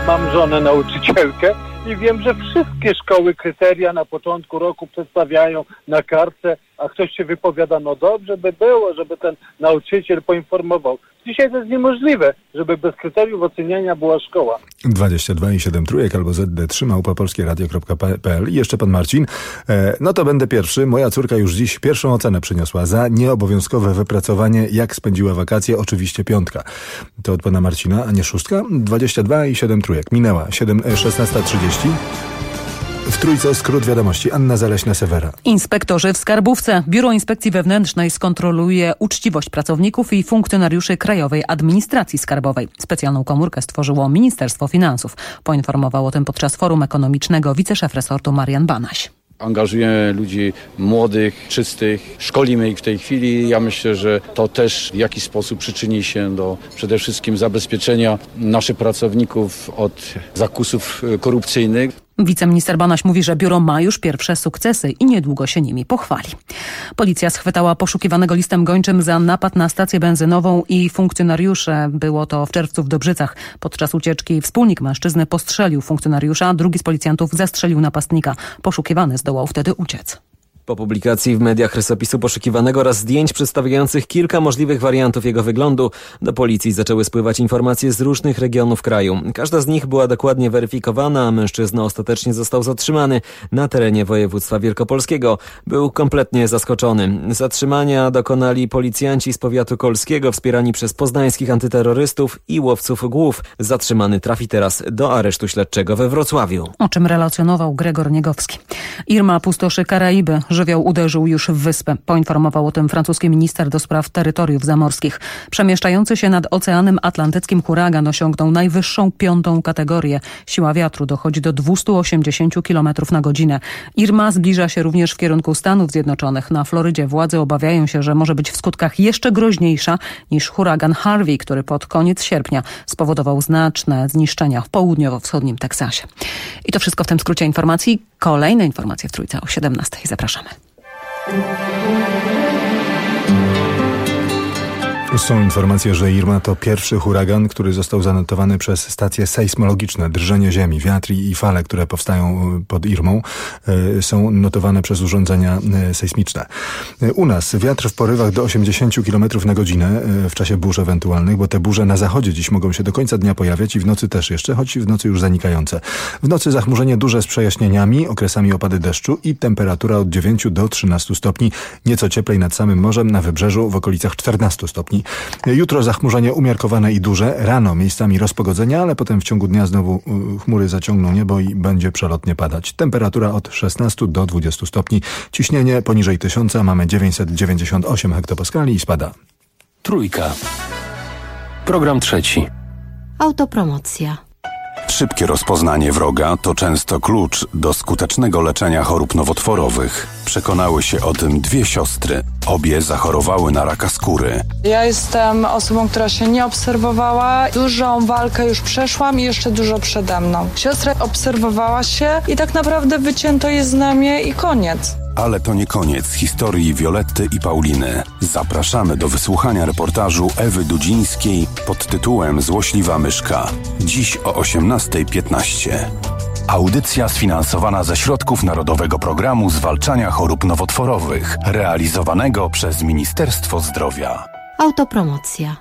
S17: Mam żonę nauczycielkę i wiem, że wszystkie szkoły kryteria na początku roku przedstawiają na kartce, a ktoś się wypowiada, no dobrze by było, żeby ten nauczyciel poinformował. Dzisiaj to jest niemożliwe, żeby bez kryteriów oceniania była szkoła.
S1: 22,7 trójek albo zd3@polskieradio.pl. I jeszcze pan Marcin. No to będę pierwszy. Moja córka już dziś pierwszą ocenę przyniosła za nieobowiązkowe wypracowanie, jak spędziła wakacje. Oczywiście 5. To od pana Marcina, a nie 6. 22,7 trójek. Minęła 16:30. W Trójce skrót wiadomości. Anna Zaleśna-Sewera.
S19: Inspektorzy w Skarbówce. Biuro Inspekcji Wewnętrznej skontroluje uczciwość pracowników i funkcjonariuszy Krajowej Administracji Skarbowej. Specjalną komórkę stworzyło Ministerstwo Finansów. Poinformował o tym podczas forum ekonomicznego wiceszef resortu Marian Banaś.
S20: Angażujemy ludzi młodych, czystych, szkolimy ich w tej chwili. Ja myślę, że to też w jakiś sposób przyczyni się do przede wszystkim zabezpieczenia naszych pracowników od zakusów korupcyjnych.
S19: Wiceminister Banaś mówi, że biuro ma już pierwsze sukcesy i niedługo się nimi pochwali. Policja schwytała poszukiwanego listem gończym za napad na stację benzynową i funkcjonariusze. Było to w czerwcu w Dobrzycach. Podczas ucieczki wspólnik mężczyzny postrzelił funkcjonariusza, drugi z policjantów zastrzelił napastnika. Poszukiwany zdołał wtedy uciec.
S21: Po publikacji w mediach rysopisu poszukiwanego oraz zdjęć przedstawiających kilka możliwych wariantów jego wyglądu, do policji zaczęły spływać informacje z różnych regionów kraju. Każda z nich była dokładnie weryfikowana, a mężczyzna ostatecznie został zatrzymany na terenie województwa wielkopolskiego. Był kompletnie zaskoczony. Zatrzymania dokonali policjanci z powiatu kolskiego wspierani przez poznańskich antyterrorystów i łowców głów. Zatrzymany trafi teraz do aresztu śledczego we Wrocławiu.
S19: O czym relacjonował Gregor Niegowski. Irma pustoszy Karaiby. Żywioł uderzył już w wyspę. Poinformował o tym francuski minister do spraw terytoriów zamorskich. Przemieszczający się nad Oceanem Atlantyckim huragan osiągnął najwyższą 5. kategorię. Siła wiatru dochodzi do 280 km na godzinę. Irma zbliża się również w kierunku Stanów Zjednoczonych. Na Florydzie władze obawiają się, że może być w skutkach jeszcze groźniejsza niż huragan Harvey, który pod koniec sierpnia spowodował znaczne zniszczenia w południowo-wschodnim Teksasie. I to wszystko w tym skrócie informacji. Kolejne informacje w Trójce o 17:00. Zapraszamy.
S1: Są informacje, że Irma to pierwszy huragan, który został zanotowany przez stacje sejsmologiczne. Drżenie ziemi, wiatr i fale, które powstają pod Irmą, są notowane przez urządzenia sejsmiczne. U nas wiatr w porywach do 80 km na godzinę w czasie burz ewentualnych, bo te burze na zachodzie dziś mogą się do końca dnia pojawiać i w nocy też jeszcze, choć w nocy już zanikające. W nocy zachmurzenie duże z przejaśnieniami, okresami opady deszczu i temperatura od 9 do 13 stopni. Nieco cieplej nad samym morzem, na wybrzeżu w okolicach 14 stopni. Jutro zachmurzenie umiarkowane i duże, rano miejscami rozpogodzenia, ale potem w ciągu dnia znowu chmury zaciągną niebo i będzie przelotnie padać. Temperatura od 16 do 20 stopni, ciśnienie poniżej 1000, mamy 998 hektopaskali i spada.
S12: Trójka. Program trzeci.
S22: Autopromocja.
S16: Szybkie rozpoznanie wroga to często klucz do skutecznego leczenia chorób nowotworowych. Przekonały się o tym dwie siostry. Obie zachorowały na raka skóry.
S6: Ja jestem osobą, która się nie obserwowała. Dużą walkę już przeszłam i jeszcze dużo przede mną. Siostra obserwowała się i tak naprawdę wycięto jej znamię i koniec.
S16: Ale to nie koniec historii Violetty i Pauliny. Zapraszamy do wysłuchania reportażu Ewy Dudzińskiej pod tytułem Złośliwa myszka. Dziś o 18:15. Audycja sfinansowana ze środków Narodowego Programu Zwalczania Chorób Nowotworowych, realizowanego przez Ministerstwo Zdrowia.
S22: Autopromocja.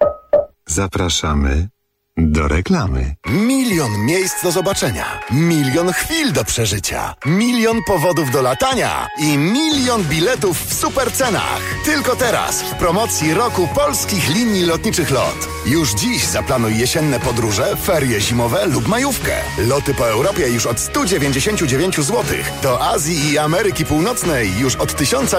S16: Zapraszamy do reklamy.
S26: 1 000 000 miejsc do zobaczenia, 1 000 000 chwil do przeżycia, 1 000 000 powodów do latania i 1 000 000 biletów w super cenach. Tylko teraz w promocji roku polskich linii lotniczych LOT. Już dziś zaplanuj jesienne podróże, ferie zimowe lub majówkę. Loty po Europie już od 199 zł. Do Azji i Ameryki Północnej już od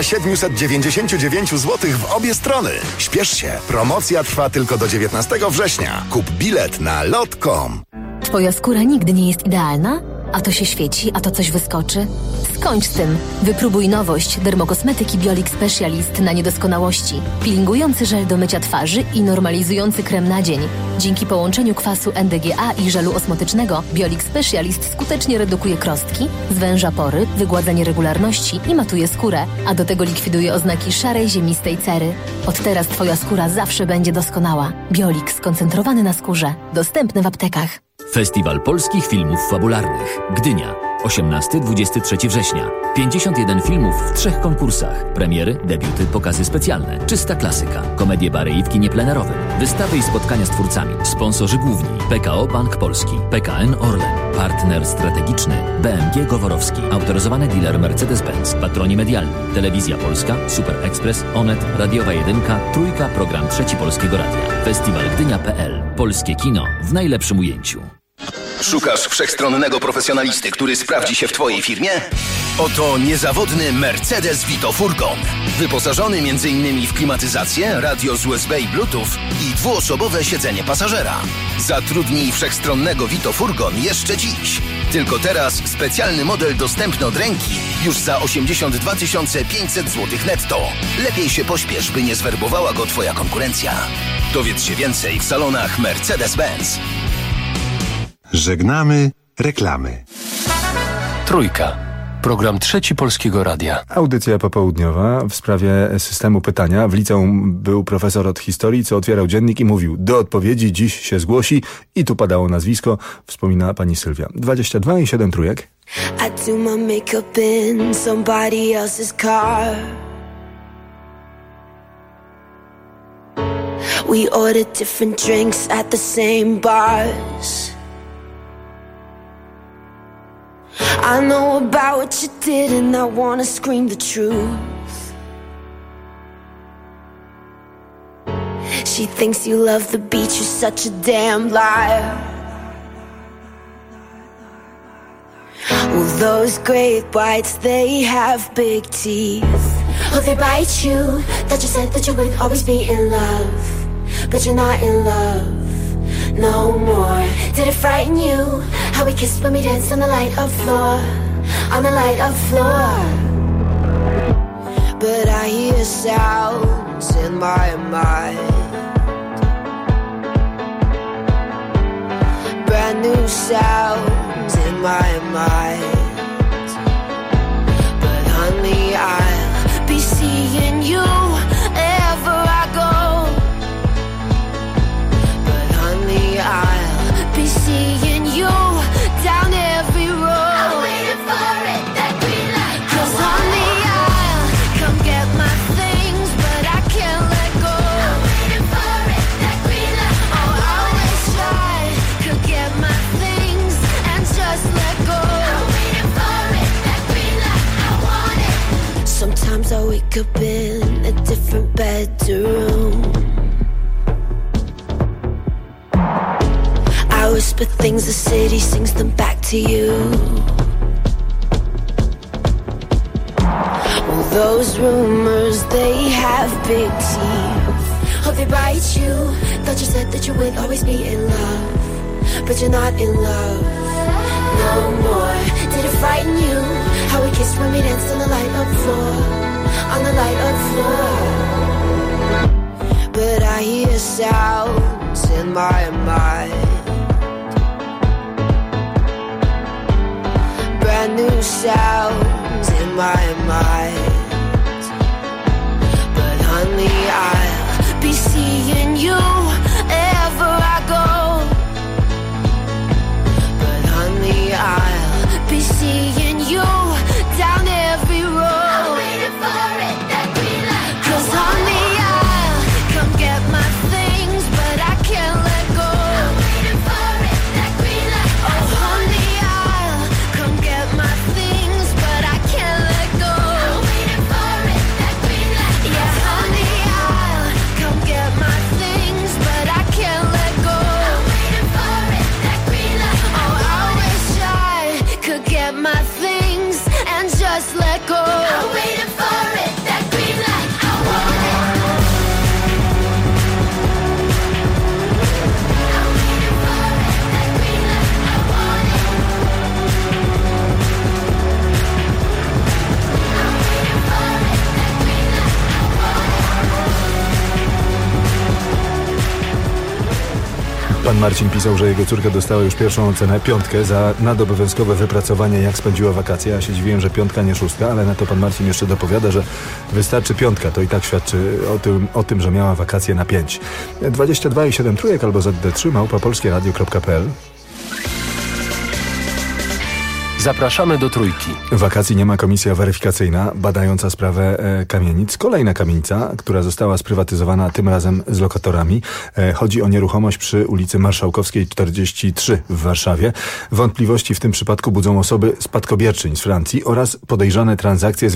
S26: 1799 zł w obie strony. Śpiesz się, promocja trwa tylko do 19 września. Kup bilet na lot.com.
S22: Twoja skóra nigdy nie jest idealna? A to się świeci, a to coś wyskoczy? Skończ z tym. Wypróbuj nowość dermokosmetyki Biolix Specialist na niedoskonałości. Peelingujący żel do mycia twarzy i normalizujący krem na dzień. Dzięki połączeniu kwasu NDGA i żelu osmotycznego Biolix Specialist skutecznie redukuje krostki, zwęża pory, wygładza nieregularności i matuje skórę, a do tego likwiduje oznaki szarej, ziemistej cery. Od teraz Twoja skóra zawsze będzie doskonała. Biolix skoncentrowany na skórze. Dostępny w aptekach.
S3: Festiwal Polskich Filmów Fabularnych. Gdynia. 18-23 września. 51 filmów w 3 konkursach. Premiery, debiuty, pokazy specjalne. Czysta klasyka. Komedie bary w kinie plenerowym. Wystawy i spotkania z twórcami. Sponsorzy główni. PKO Bank Polski. PKN Orlen. Partner strategiczny. BMG Goworowski. Autoryzowany dealer Mercedes-Benz. Patroni medialni. Telewizja Polska. Super Express. Onet. Radiowa 1. Trójka. Program 3 Polskiego Radia. Festiwalgdynia.pl. Polskie kino w najlepszym ujęciu.
S23: Szukasz wszechstronnego profesjonalisty, który sprawdzi się w Twojej firmie? Oto niezawodny Mercedes Vito Furgon. Wyposażony m.in. w klimatyzację, radio z USB i Bluetooth i dwuosobowe siedzenie pasażera. Zatrudnij wszechstronnego Vito Furgon jeszcze dziś. Tylko teraz specjalny model dostępny od ręki już za 82 500 zł netto. Lepiej się pośpiesz, by nie zwerbowała go Twoja konkurencja. Dowiedz się więcej w salonach Mercedes-Benz.
S16: Żegnamy reklamy.
S23: Trójka. Program 3 Polskiego Radia.
S1: Audycja popołudniowa w sprawie systemu pytania. W liceum był profesor od historii, co otwierał dziennik i mówił: do odpowiedzi dziś się zgłosi. I tu padało nazwisko, wspomina pani Sylwia. 22 i 7 trójek.
S4: I do my makeup in somebody else's car. We ordered different drinks at the same bars. I know about what you did and I wanna scream the truth. She thinks you love the beach, you're such a damn liar. Well, those great whites, they have big teeth. Oh, they bite you. That you said that you would always be in love, but you're not in love no more. Did it frighten you how we kissed when we danced on the light of floor, on the light of floor? But I hear sounds in my mind, brand new sounds in my mind. But honey, I'll be seeing you wherever I go. But honey, I'll be seeing you down every road. I'm waiting for it, that green light. 'Cause honey, I'll come get my things, but I can't let go. I'm waiting for it, that green light. Oh, I wish I could get my things and just let go. I'm waiting for it, that green light. I want it. Sometimes I wake up in a different bedroom. I whisper things, the city sings them back to you. Well, those rumors, they have big teeth. Oh, they bite you. Thought you said that you would always be in love, but you're not in love no more. Did it frighten you how we kissed when we danced on the light of floor, on the light of floor? But I hear sounds in my mind, brand new sounds in my mind. But honey, I'll be seeing you wherever I go. But honey, I'll be seeing you down every road. I'm waiting for it, that green light. 'Cause honey, I'll come get my things, but I can't let go. I'm waiting for it, that green light. Oh honey, I'll come get my things, but I can't let go. I'm waiting for it, that green light. Yeah, honey, I'll come get my things, but I can't let go. I'm waiting for it, that green light. Oh, I wish I could get my things and just let go. I'm waiting for it, that green light. I want it.
S1: Pan Marcin pisał, że jego córka dostała już pierwszą ocenę, 5, za nadobowiązkowe wypracowanie, jak spędziła wakacje. Ja się dziwiłem, że 5, nie 6, ale na to pan Marcin jeszcze dopowiada, że wystarczy 5, to i tak świadczy o tym, że miała wakacje na 5. 22 i 7 trójek albo ZD3 @polskieradio.pl.
S12: Zapraszamy do Trójki.
S1: Wakacji nie ma. Komisja weryfikacyjna badająca sprawę kamienic. Kolejna kamienica, która została sprywatyzowana, tym razem z lokatorami. Chodzi o nieruchomość przy ulicy Marszałkowskiej 43 w Warszawie. Wątpliwości w tym przypadku budzą osoby spadkobierczyń z Francji oraz podejrzane transakcje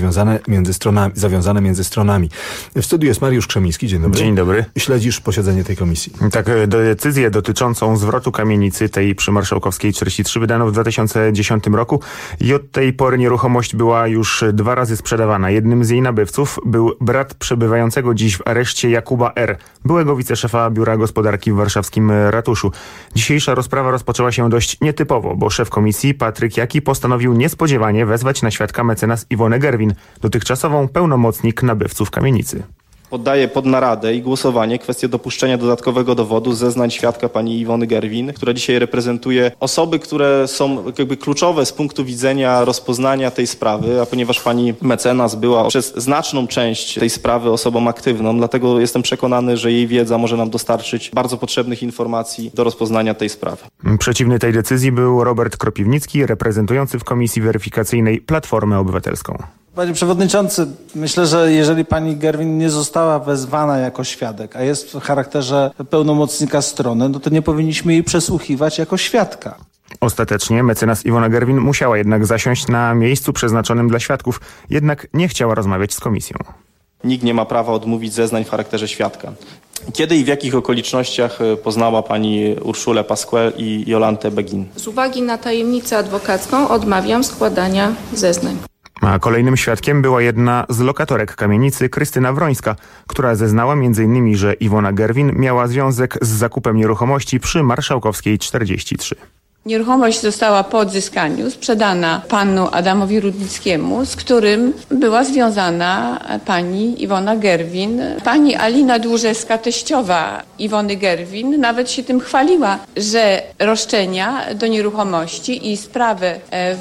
S1: zawiązane między stronami. W studiu jest Mariusz Krzemiński. Dzień dobry.
S5: Dzień dobry.
S1: Śledzisz posiedzenie tej komisji.
S5: Tak, decyzję dotyczącą zwrotu kamienicy tej przy Marszałkowskiej 43 wydano w 2010 roku i od tej pory nieruchomość była już 2 razy sprzedawana. Jednym z jej nabywców był brat przebywającego dziś w areszcie Jakuba R., byłego wiceszefa Biura Gospodarki w warszawskim ratuszu. Dzisiejsza rozprawa rozpoczęła się dość nietypowo, bo szef komisji Patryk Jaki postanowił niespodziewanie wezwać na świadka mecenas Iwonę Gerwin, dotychczasową pełnomocnik nabywców kamienicy.
S8: Poddaję pod naradę i głosowanie kwestię dopuszczenia dodatkowego dowodu zeznań świadka pani Iwony Gerwin, która dzisiaj reprezentuje osoby, które są jakby kluczowe z punktu widzenia rozpoznania tej sprawy, a ponieważ pani mecenas była przez znaczną część tej sprawy osobą aktywną, dlatego jestem przekonany, że jej wiedza może nam dostarczyć bardzo potrzebnych informacji do rozpoznania tej sprawy.
S5: Przeciwny tej decyzji był Robert Kropiwnicki, reprezentujący w Komisji Weryfikacyjnej Platformę Obywatelską.
S9: Panie Przewodniczący, myślę, że jeżeli pani Gerwin nie została wezwana jako świadek, a jest w charakterze pełnomocnika strony, no to nie powinniśmy jej przesłuchiwać jako świadka.
S5: Ostatecznie mecenas Iwona Gerwin musiała jednak zasiąść na miejscu przeznaczonym dla świadków, jednak nie chciała rozmawiać z komisją.
S8: Nikt nie ma prawa odmówić zeznań w charakterze świadka. Kiedy i w jakich okolicznościach poznała pani Urszulę Pasquel i Jolantę Begin?
S14: Z uwagi na tajemnicę adwokacką odmawiam składania zeznań.
S5: A kolejnym świadkiem była jedna z lokatorek kamienicy, Krystyna Wrońska, która zeznała m.in., że Iwona Gerwin miała związek z zakupem nieruchomości przy Marszałkowskiej 43.
S14: Nieruchomość została po odzyskaniu sprzedana panu Adamowi Rudnickiemu, z którym była związana pani Iwona Gerwin. Pani Alina Dłużewska, teściowa Iwony Gerwin, nawet się tym chwaliła, że roszczenia do nieruchomości i sprawę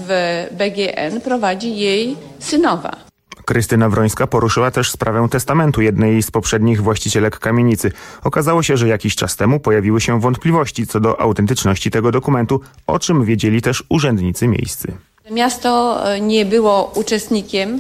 S14: w BGN prowadzi jej synowa.
S5: Krystyna Wrońska poruszyła też sprawę testamentu jednej z poprzednich właścicielek kamienicy. Okazało się, że jakiś czas temu pojawiły się wątpliwości co do autentyczności tego dokumentu, o czym wiedzieli też urzędnicy miejscy.
S14: Miasto nie było uczestnikiem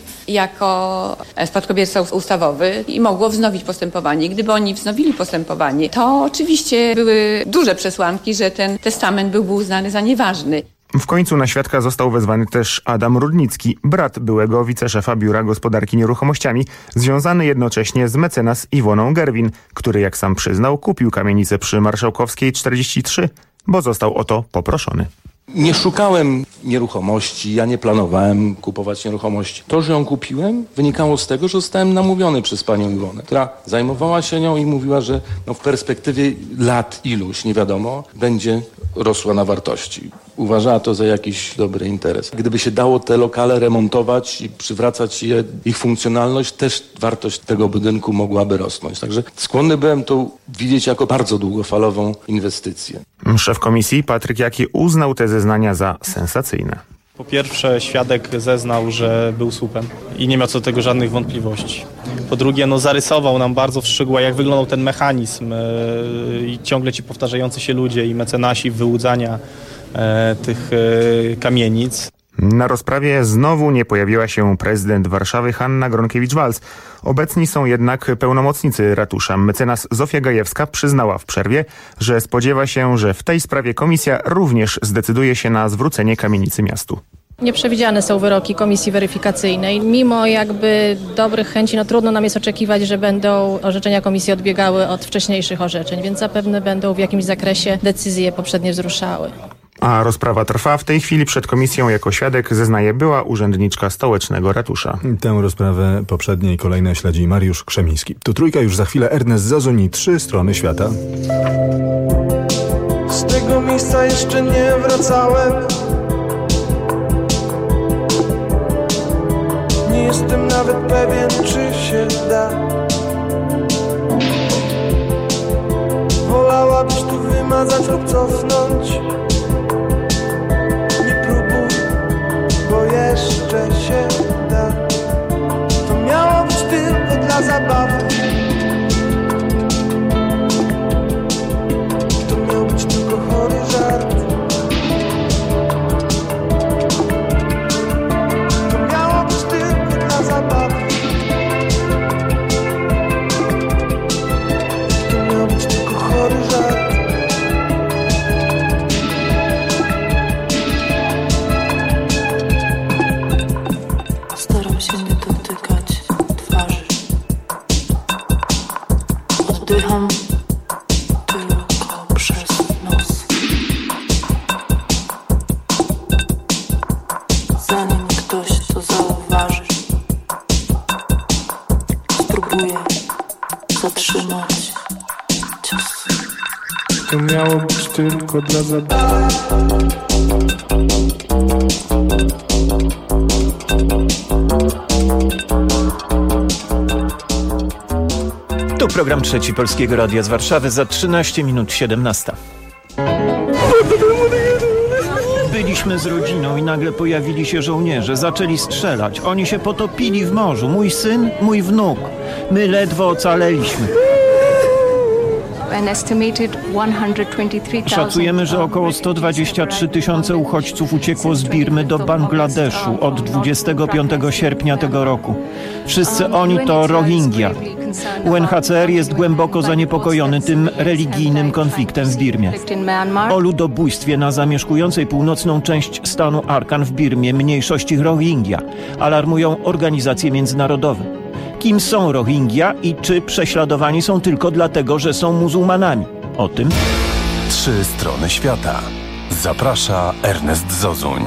S14: jako spadkobierca ustawowy i mogło wznowić postępowanie. Gdyby oni wznowili postępowanie, to oczywiście były duże przesłanki, że ten testament byłby uznany za nieważny.
S5: W końcu na świadka został wezwany też Adam Rudnicki, brat byłego wiceszefa Biura Gospodarki Nieruchomościami, związany jednocześnie z mecenas Iwoną Gerwin, który, jak sam przyznał, kupił kamienicę przy Marszałkowskiej 43, bo został o to poproszony.
S18: Nie szukałem nieruchomości, ja nie planowałem kupować nieruchomości. To, że ją kupiłem, wynikało z tego, że zostałem namówiony przez panią Iwonę, która zajmowała się nią i mówiła, że w perspektywie lat iluś, nie wiadomo, będzie rosła na wartości. Uważała to za jakiś dobry interes. Gdyby się dało te lokale remontować i przywracać ich funkcjonalność, też wartość tego budynku mogłaby rosnąć. Także skłonny byłem to widzieć jako bardzo długofalową inwestycję.
S5: Szef komisji Patryk Jaki uznał te zeznania za sensacyjne.
S8: Po pierwsze, świadek zeznał, że był słupem i nie miał co do tego żadnych wątpliwości. Po drugie, zarysował nam bardzo w szczegółach, jak wyglądał ten mechanizm i ciągle ci powtarzający się ludzie i mecenasi wyłudzania tych kamienic.
S5: Na rozprawie znowu nie pojawiła się prezydent Warszawy Hanna Gronkiewicz-Waltz. Obecni są jednak pełnomocnicy ratusza. Mecenas Zofia Gajewska przyznała w przerwie, że spodziewa się, że w tej sprawie komisja również zdecyduje się na zwrócenie kamienicy miastu.
S25: Nie przewidziane są wyroki komisji weryfikacyjnej. Mimo dobrych chęci, trudno nam jest oczekiwać, że będą orzeczenia komisji odbiegały od wcześniejszych orzeczeń, więc zapewne będą w jakimś zakresie decyzje poprzednie wzruszały.
S5: A rozprawa trwa. W tej chwili przed komisją jako świadek zeznaje była urzędniczka stołecznego ratusza.
S1: Tę rozprawę poprzednie i kolejne śledzi Mariusz Krzemiński. Tu Trójka, już za chwilę Ernest Zazuni, 3 strony świata.
S27: Z tego miejsca jeszcze nie wracałem. Nie jestem nawet pewien, czy się da. Wolałabyś tu wymazać lub cofnąć. Nie próbuj, bo jeszcze się da. To miało być tylko dla zabawy. To miał być tylko chory żart. To miało być tylko dla zabawy.
S2: Tu program Trzeci Polskiego Radia z Warszawy, za 13 minut 17. Byliśmy z rodziną i nagle pojawili się żołnierze, zaczęli strzelać. Oni się potopili w morzu. Mój syn, mój wnuk. My ledwo ocaleliśmy. Szacujemy, że około 123 tysiące uchodźców uciekło z Birmy do Bangladeszu od 25 sierpnia tego roku. Wszyscy oni to Rohingya. UNHCR jest głęboko zaniepokojony tym religijnym konfliktem w Birmie. O ludobójstwie na zamieszkującej północną część stanu Arakan w Birmie mniejszości Rohingya alarmują organizacje międzynarodowe. Kim są Rohingya i czy prześladowani są tylko dlatego, że są muzułmanami? O tym
S16: 3 strony świata. Zaprasza Ernest Zozuń.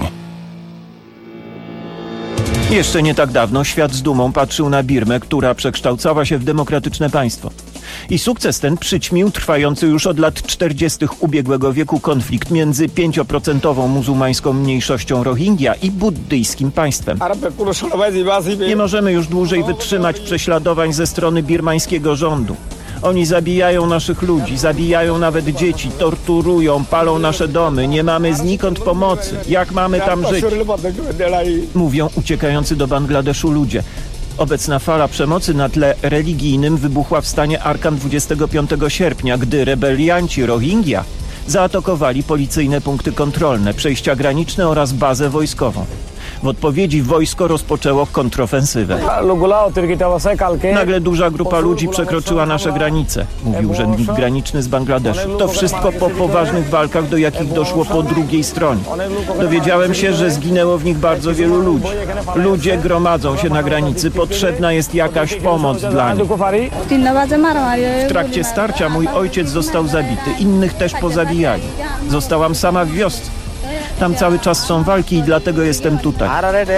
S2: Jeszcze nie tak dawno świat z dumą patrzył na Birmę, która przekształcała się w demokratyczne państwo. I sukces ten przyćmił trwający już od lat 40. ubiegłego wieku konflikt między 5% muzułmańską mniejszością Rohingya i buddyjskim państwem. Nie możemy już dłużej wytrzymać prześladowań ze strony birmańskiego rządu. Oni zabijają naszych ludzi, zabijają nawet dzieci, torturują, palą nasze domy. Nie mamy znikąd pomocy. Jak mamy tam żyć? Mówią uciekający do Bangladeszu ludzie. Obecna fala przemocy na tle religijnym wybuchła w stanie Arakan 25 sierpnia, gdy rebelianci Rohingya zaatakowali policyjne punkty kontrolne, przejścia graniczne oraz bazę wojskową. W odpowiedzi wojsko rozpoczęło kontrofensywę. Nagle duża grupa ludzi przekroczyła nasze granice, mówił urzędnik graniczny z Bangladeszu. To wszystko po poważnych walkach, do jakich doszło po drugiej stronie. Dowiedziałem się, że zginęło w nich bardzo wielu ludzi. Ludzie gromadzą się na granicy, potrzebna jest jakaś pomoc dla nich. W trakcie starcia mój ojciec został zabity, innych też pozabijali. Zostałam sama w wiosce. Tam cały czas są walki i dlatego jestem tutaj.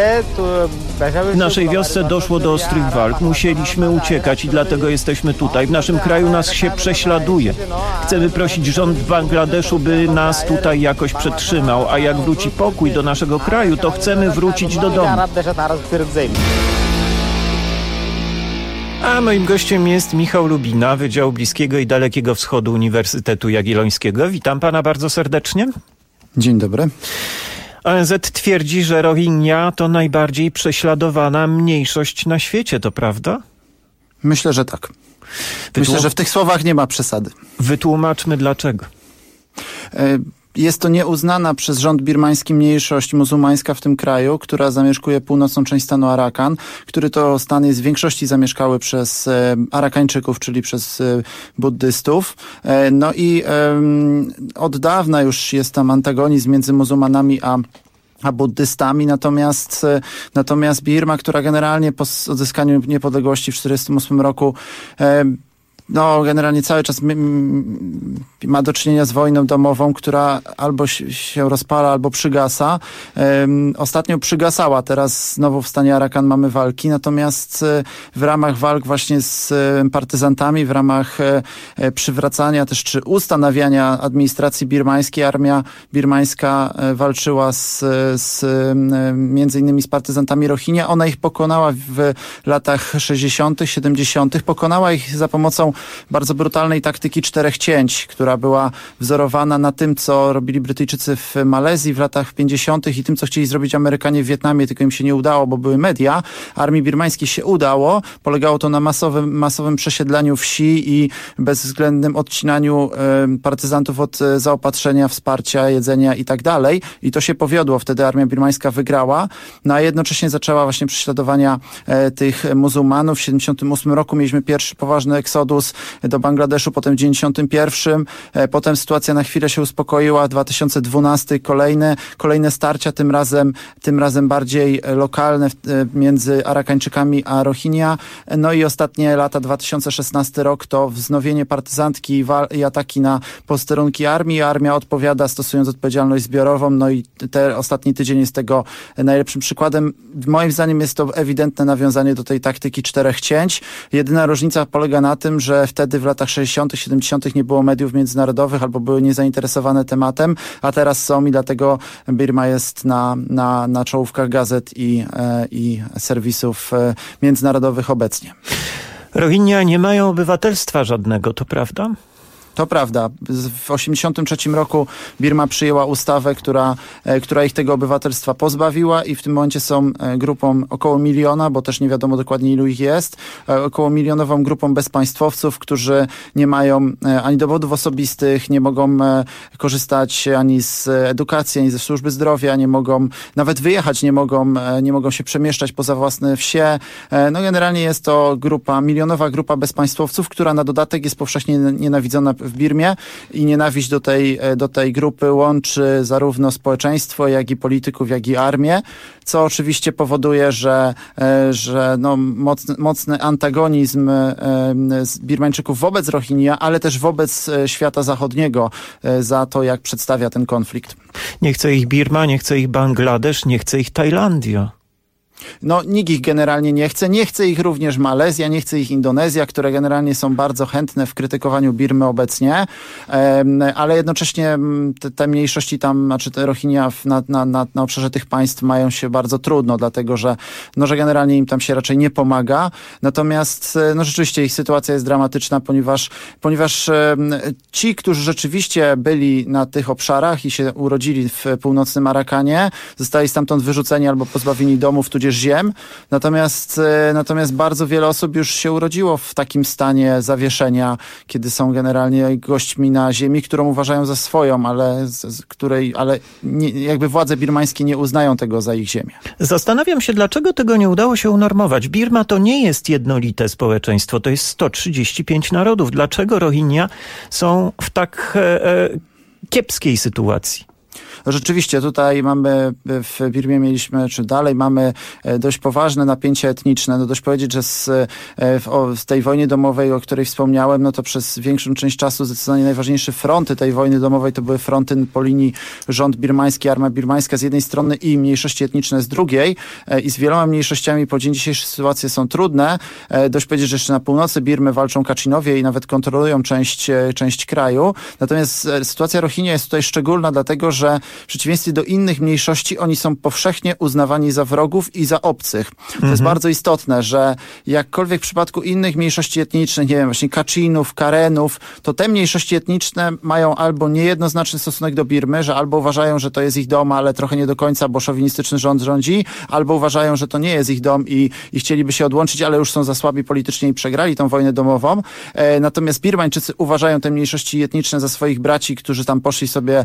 S2: W naszej wiosce doszło do ostrych walk, musieliśmy uciekać i dlatego jesteśmy tutaj. W naszym kraju nas się prześladuje. Chcemy prosić rząd Bangladeszu, by nas tutaj jakoś przetrzymał, a jak wróci pokój do naszego kraju, to chcemy wrócić do domu. A moim gościem jest Michał Lubina, Wydział Bliskiego i Dalekiego Wschodu Uniwersytetu Jagiellońskiego. Witam pana bardzo serdecznie.
S7: Dzień dobry.
S2: ONZ twierdzi, że Rohingya to najbardziej prześladowana mniejszość na świecie, to prawda?
S7: Myślę, że tak. Myślę, że w tych słowach nie ma przesady.
S2: Wytłumaczmy dlaczego.
S7: Jest to nieuznana przez rząd birmański mniejszość muzułmańska w tym kraju, która zamieszkuje północną część stanu Arakan, który to stan jest w większości zamieszkały przez Arakańczyków, czyli przez buddystów. No i od dawna już jest tam antagonizm między muzułmanami a buddystami, natomiast Birma, która generalnie po odzyskaniu niepodległości w 1948 roku generalnie cały czas ma do czynienia z wojną domową, która albo się rozpala, albo przygasa. Ostatnio przygasała, teraz znowu w stanie Arakan mamy walki, natomiast w ramach walk właśnie z partyzantami, w ramach przywracania też czy ustanawiania administracji birmańskiej, armia birmańska walczyła między innymi z partyzantami Rohingya. Ona ich pokonała w latach 60., 70., pokonała ich za pomocą bardzo brutalnej taktyki 4 cięć, która była wzorowana na tym, co robili Brytyjczycy w Malezji w latach 50. i tym, co chcieli zrobić Amerykanie w Wietnamie, tylko im się nie udało, bo były media. Armii birmańskiej się udało. Polegało to na masowym przesiedlaniu wsi i bezwzględnym odcinaniu partyzantów od zaopatrzenia, wsparcia, jedzenia i tak dalej. I to się powiodło. Wtedy armia birmańska wygrała, a jednocześnie zaczęła właśnie prześladowania tych muzułmanów. W 78 roku mieliśmy pierwszy poważny eksodus do Bangladeszu, potem w 91. Potem sytuacja na chwilę się uspokoiła, w 2012 kolejne starcia, tym razem bardziej lokalne między Arakańczykami a Rohingya. No i ostatnie lata, 2016 rok, to wznowienie partyzantki i ataki na posterunki armii. Armia odpowiada, stosując odpowiedzialność zbiorową. No i ostatni tydzień jest tego najlepszym przykładem. Moim zdaniem jest to ewidentne nawiązanie do tej taktyki 4 cięć. Jedyna różnica polega na tym, że wtedy w latach 60., 70. nie było mediów międzynarodowych albo były niezainteresowane tematem, a teraz są i dlatego Birma jest na czołówkach gazet i serwisów międzynarodowych obecnie.
S2: Rohingya nie mają obywatelstwa żadnego, to prawda?
S7: To prawda. W 1983 roku Birma przyjęła ustawę, która ich tego obywatelstwa pozbawiła i w tym momencie są grupą około 1 miliona, bo też nie wiadomo dokładnie ilu ich jest, około milionową grupą bezpaństwowców, którzy nie mają ani dowodów osobistych, nie mogą korzystać ani z edukacji, ani ze służby zdrowia, nie mogą nawet wyjechać, nie mogą się przemieszczać poza własne wsie. No generalnie jest to milionowa grupa bezpaństwowców, która na dodatek jest powszechnie nienawidzona w Birmie i nienawiść do tej grupy łączy zarówno społeczeństwo, jak i polityków, jak i armię, co oczywiście powoduje, że mocny antagonizm Birmańczyków wobec Rohingya, ale też wobec świata zachodniego za to, jak przedstawia ten konflikt.
S2: Nie chce ich Birma, nie chce ich Bangladesz, nie chce ich Tajlandia.
S7: No, nikt ich generalnie nie chce ich również Malezja, nie chce ich Indonezja, które generalnie są bardzo chętne w krytykowaniu Birmy obecnie, ale jednocześnie te mniejszości tam, znaczy te Rohingya na obszarze tych państw mają się bardzo trudno, dlatego że generalnie im tam się raczej nie pomaga, natomiast rzeczywiście ich sytuacja jest dramatyczna, ponieważ ci, którzy rzeczywiście byli na tych obszarach i się urodzili w północnym Arakanie, zostali stamtąd wyrzuceni albo pozbawieni domów, tudzież ziem. Natomiast bardzo wiele osób już się urodziło w takim stanie zawieszenia, kiedy są generalnie gośćmi na ziemi, którą uważają za swoją, ale jakby władze birmańskie nie uznają tego za ich ziemię.
S2: Zastanawiam się, dlaczego tego nie udało się unormować. Birma to nie jest jednolite społeczeństwo, to jest 135 narodów. Dlaczego Rohingya są w tak kiepskiej sytuacji?
S7: Rzeczywiście tutaj w Birmie mieliśmy, czy dalej mamy dość poważne napięcia etniczne. No dość powiedzieć, że z tej wojny domowej, o której wspomniałem, no to przez większą część czasu zdecydowanie najważniejsze fronty tej wojny domowej to były fronty po linii rząd birmański, armia birmańska z jednej strony i mniejszości etniczne z drugiej. I z wieloma mniejszościami po dzień dzisiejszy sytuacje są trudne. Dość powiedzieć, że jeszcze na północy Birmy walczą Kachinowie i nawet kontrolują część kraju. Natomiast sytuacja Rohingya jest tutaj szczególna, dlatego że w przeciwieństwie do innych mniejszości oni są powszechnie uznawani za wrogów i za obcych. To jest bardzo istotne, że jakkolwiek w przypadku innych mniejszości etnicznych, nie wiem, właśnie Kachinów, Karenów, to te mniejszości etniczne mają albo niejednoznaczny stosunek do Birmy, że albo uważają, że to jest ich dom, ale trochę nie do końca, bo szowinistyczny rząd rządzi, albo uważają, że to nie jest ich dom i chcieliby się odłączyć, ale już są za słabi politycznie i przegrali tą wojnę domową. Natomiast Birmańczycy uważają te mniejszości etniczne za swoich braci, którzy tam poszli sobie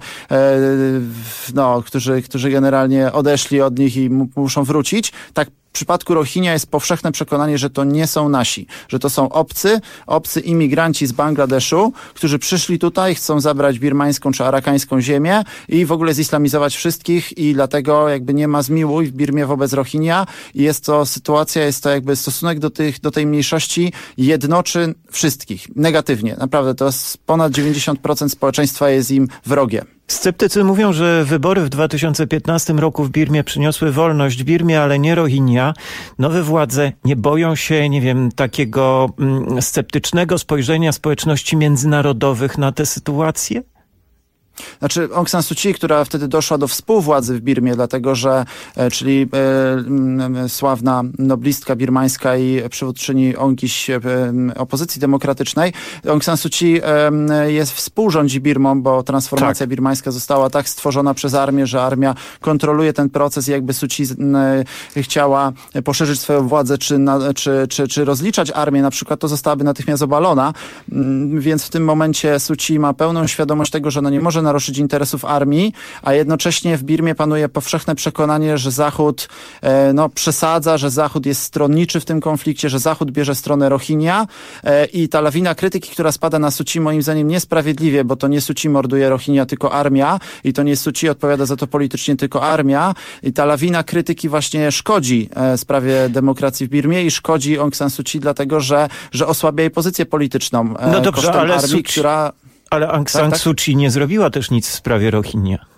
S7: którzy generalnie odeszli od nich i muszą wrócić. Tak w przypadku Rohingya jest powszechne przekonanie, że to nie są nasi, że to są obcy imigranci z Bangladeszu, którzy przyszli tutaj, chcą zabrać birmańską czy arakańską ziemię i w ogóle zislamizować wszystkich i dlatego jakby nie ma zmiłuj w Birmie wobec Rohingya i jest to jakby stosunek do tej mniejszości jednoczy wszystkich negatywnie. Naprawdę to jest ponad 90% społeczeństwa jest im wrogiem.
S2: Sceptycy mówią, że wybory w 2015 roku w Birmie przyniosły wolność Birmie, ale nie Rohingya. Nowe władze nie boją się, takiego sceptycznego spojrzenia społeczności międzynarodowych na tę sytuację?
S7: Znaczy Aung San Suu Kyi, która wtedy doszła do współwładzy w Birmie, dlatego że, czyli sławna noblistka birmańska i przywódczyni opozycji demokratycznej, Aung San Suu Kyi współrządzi Birmą, bo transformacja birmańska została tak stworzona przez armię, że armia kontroluje ten proces i jakby Suu Kyi chciała poszerzyć swoją władzę, czy rozliczać armię, na przykład to zostałaby natychmiast obalona, więc w tym momencie Suu Kyi ma pełną świadomość tego, że ona nie może naruszyć interesów armii, a jednocześnie w Birmie panuje powszechne przekonanie, że Zachód przesadza, że Zachód jest stronniczy w tym konflikcie, że Zachód bierze stronę Rohingya i ta lawina krytyki, która spada na Suu Kyi, moim zdaniem niesprawiedliwie, bo to nie Suu Kyi morduje Rohingya, tylko armia i to nie Suu Kyi odpowiada za to politycznie, tylko armia i ta lawina krytyki właśnie szkodzi sprawie demokracji w Birmie i szkodzi Aung San Suu Kyi, dlatego że osłabia jej pozycję polityczną.
S2: No dobrze, ale armii, Ale Aung San Suu Kyi nie zrobiła też nic w sprawie Rohingya.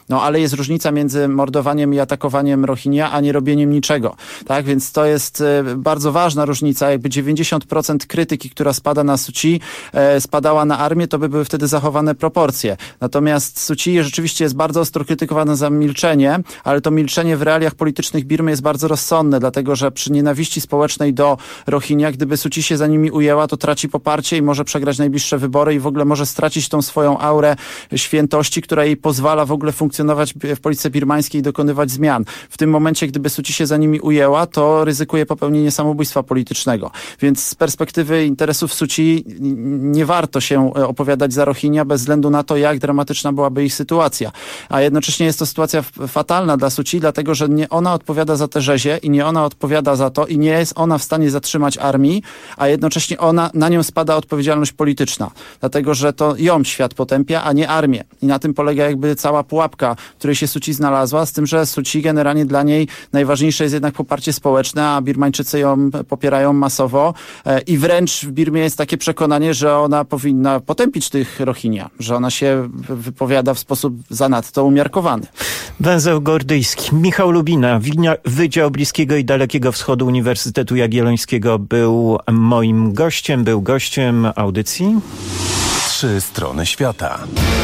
S7: No ale jest różnica między mordowaniem i atakowaniem Rohingya, a nie robieniem niczego. Tak, więc to jest bardzo ważna różnica. Jakby 90% krytyki, która spada na Suu Kyi, spadała na armię, to by były wtedy zachowane proporcje. Natomiast Suu Kyi rzeczywiście jest bardzo ostro krytykowana za milczenie, ale to milczenie w realiach politycznych Birmy jest bardzo rozsądne, dlatego że przy nienawiści społecznej do Rohingya, gdyby Suu Kyi się za nimi ujęła, to traci poparcie i może przegrać najbliższe wybory i w ogóle może stracić tą swoją aurę świętości, która jej pozwala w ogóle funkcjonować w polityce birmańskiej i dokonywać zmian. W tym momencie, gdyby Suu Kyi się za nimi ujęła, to ryzykuje popełnienie samobójstwa politycznego. Więc z perspektywy interesów Suu Kyi nie warto się opowiadać za Rohingya bez względu na to, jak dramatyczna byłaby ich sytuacja. A jednocześnie jest to sytuacja fatalna dla Suu Kyi, dlatego że nie ona odpowiada za te rzezie i nie ona odpowiada za to i nie jest ona w stanie zatrzymać armii, a jednocześnie na nią spada odpowiedzialność polityczna. Dlatego, że to ją świat potępia, a nie armię. I na tym polega jakby cała pułapka, w której się Suu Kyi znalazła, z tym, że Suu Kyi generalnie dla niej najważniejsze jest jednak poparcie społeczne, a Birmańczycy ją popierają masowo i wręcz w Birmie jest takie przekonanie, że ona powinna potępić tych Rohingya, że ona się wypowiada w sposób zanadto umiarkowany.
S2: Węzeł Gordyjski. Michał Lubina, Wydział Bliskiego i Dalekiego Wschodu Uniwersytetu Jagiellońskiego był moim gościem, był gościem audycji
S12: 3 strony świata.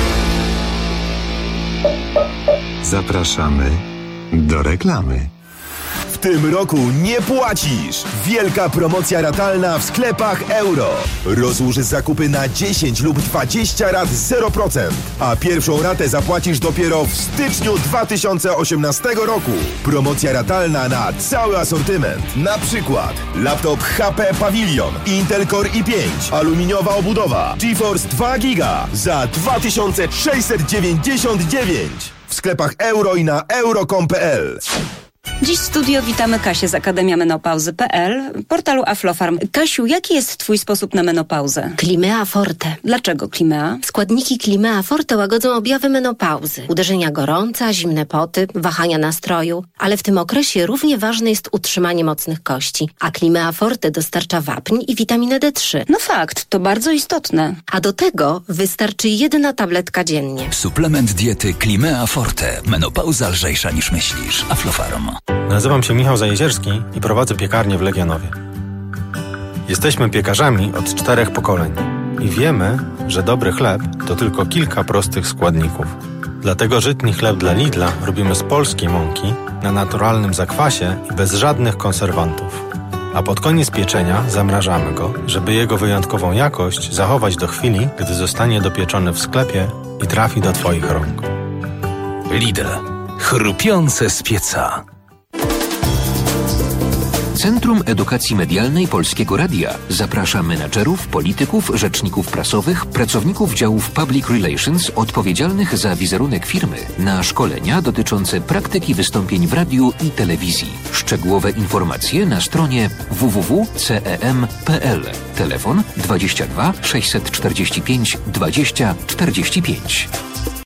S10: Zapraszamy do reklamy.
S11: W tym roku nie płacisz! Wielka promocja ratalna w sklepach Euro. Rozłóż zakupy na 10 lub 20 rat 0%, a pierwszą ratę zapłacisz dopiero w styczniu 2018 roku. Promocja ratalna na cały asortyment. Na przykład laptop HP Pavilion, Intel Core i5, aluminiowa obudowa, GeForce 2 GB za 2699 w sklepach Euro i na euro.com.pl.
S13: Dziś w studio witamy Kasię z Akademia Menopauzy.pl, portalu Aflofarm. Kasiu, jaki jest twój sposób na menopauzę?
S15: Climea Forte.
S13: Dlaczego Climea?
S15: Składniki Climea Forte łagodzą objawy menopauzy. Uderzenia gorąca, zimne poty, wahania nastroju. Ale w tym okresie równie ważne jest utrzymanie mocnych kości. A Climea Forte dostarcza wapń i witaminę D3.
S13: No fakt, to bardzo istotne.
S15: A do tego wystarczy 1 tabletka dziennie.
S17: Suplement diety Climea Forte. Menopauza lżejsza niż myślisz. Aflofarm.
S20: Nazywam się Michał Zajezierski i prowadzę piekarnię w Legionowie. Jesteśmy piekarzami od 4 pokoleń i wiemy, że dobry chleb to tylko kilka prostych składników. Dlatego żytni chleb dla Lidla robimy z polskiej mąki, na naturalnym zakwasie i bez żadnych konserwantów. A pod koniec pieczenia zamrażamy go, żeby jego wyjątkową jakość zachować do chwili, gdy zostanie dopieczony w sklepie i trafi do Twoich rąk.
S23: Lidl. Chrupiące z pieca. Centrum Edukacji Medialnej Polskiego Radia zaprasza menadżerów, polityków, rzeczników prasowych, pracowników działów Public Relations odpowiedzialnych za wizerunek firmy na szkolenia dotyczące praktyki wystąpień w radiu i telewizji. Szczegółowe informacje na stronie www.cem.pl. Telefon 22 645 20 45.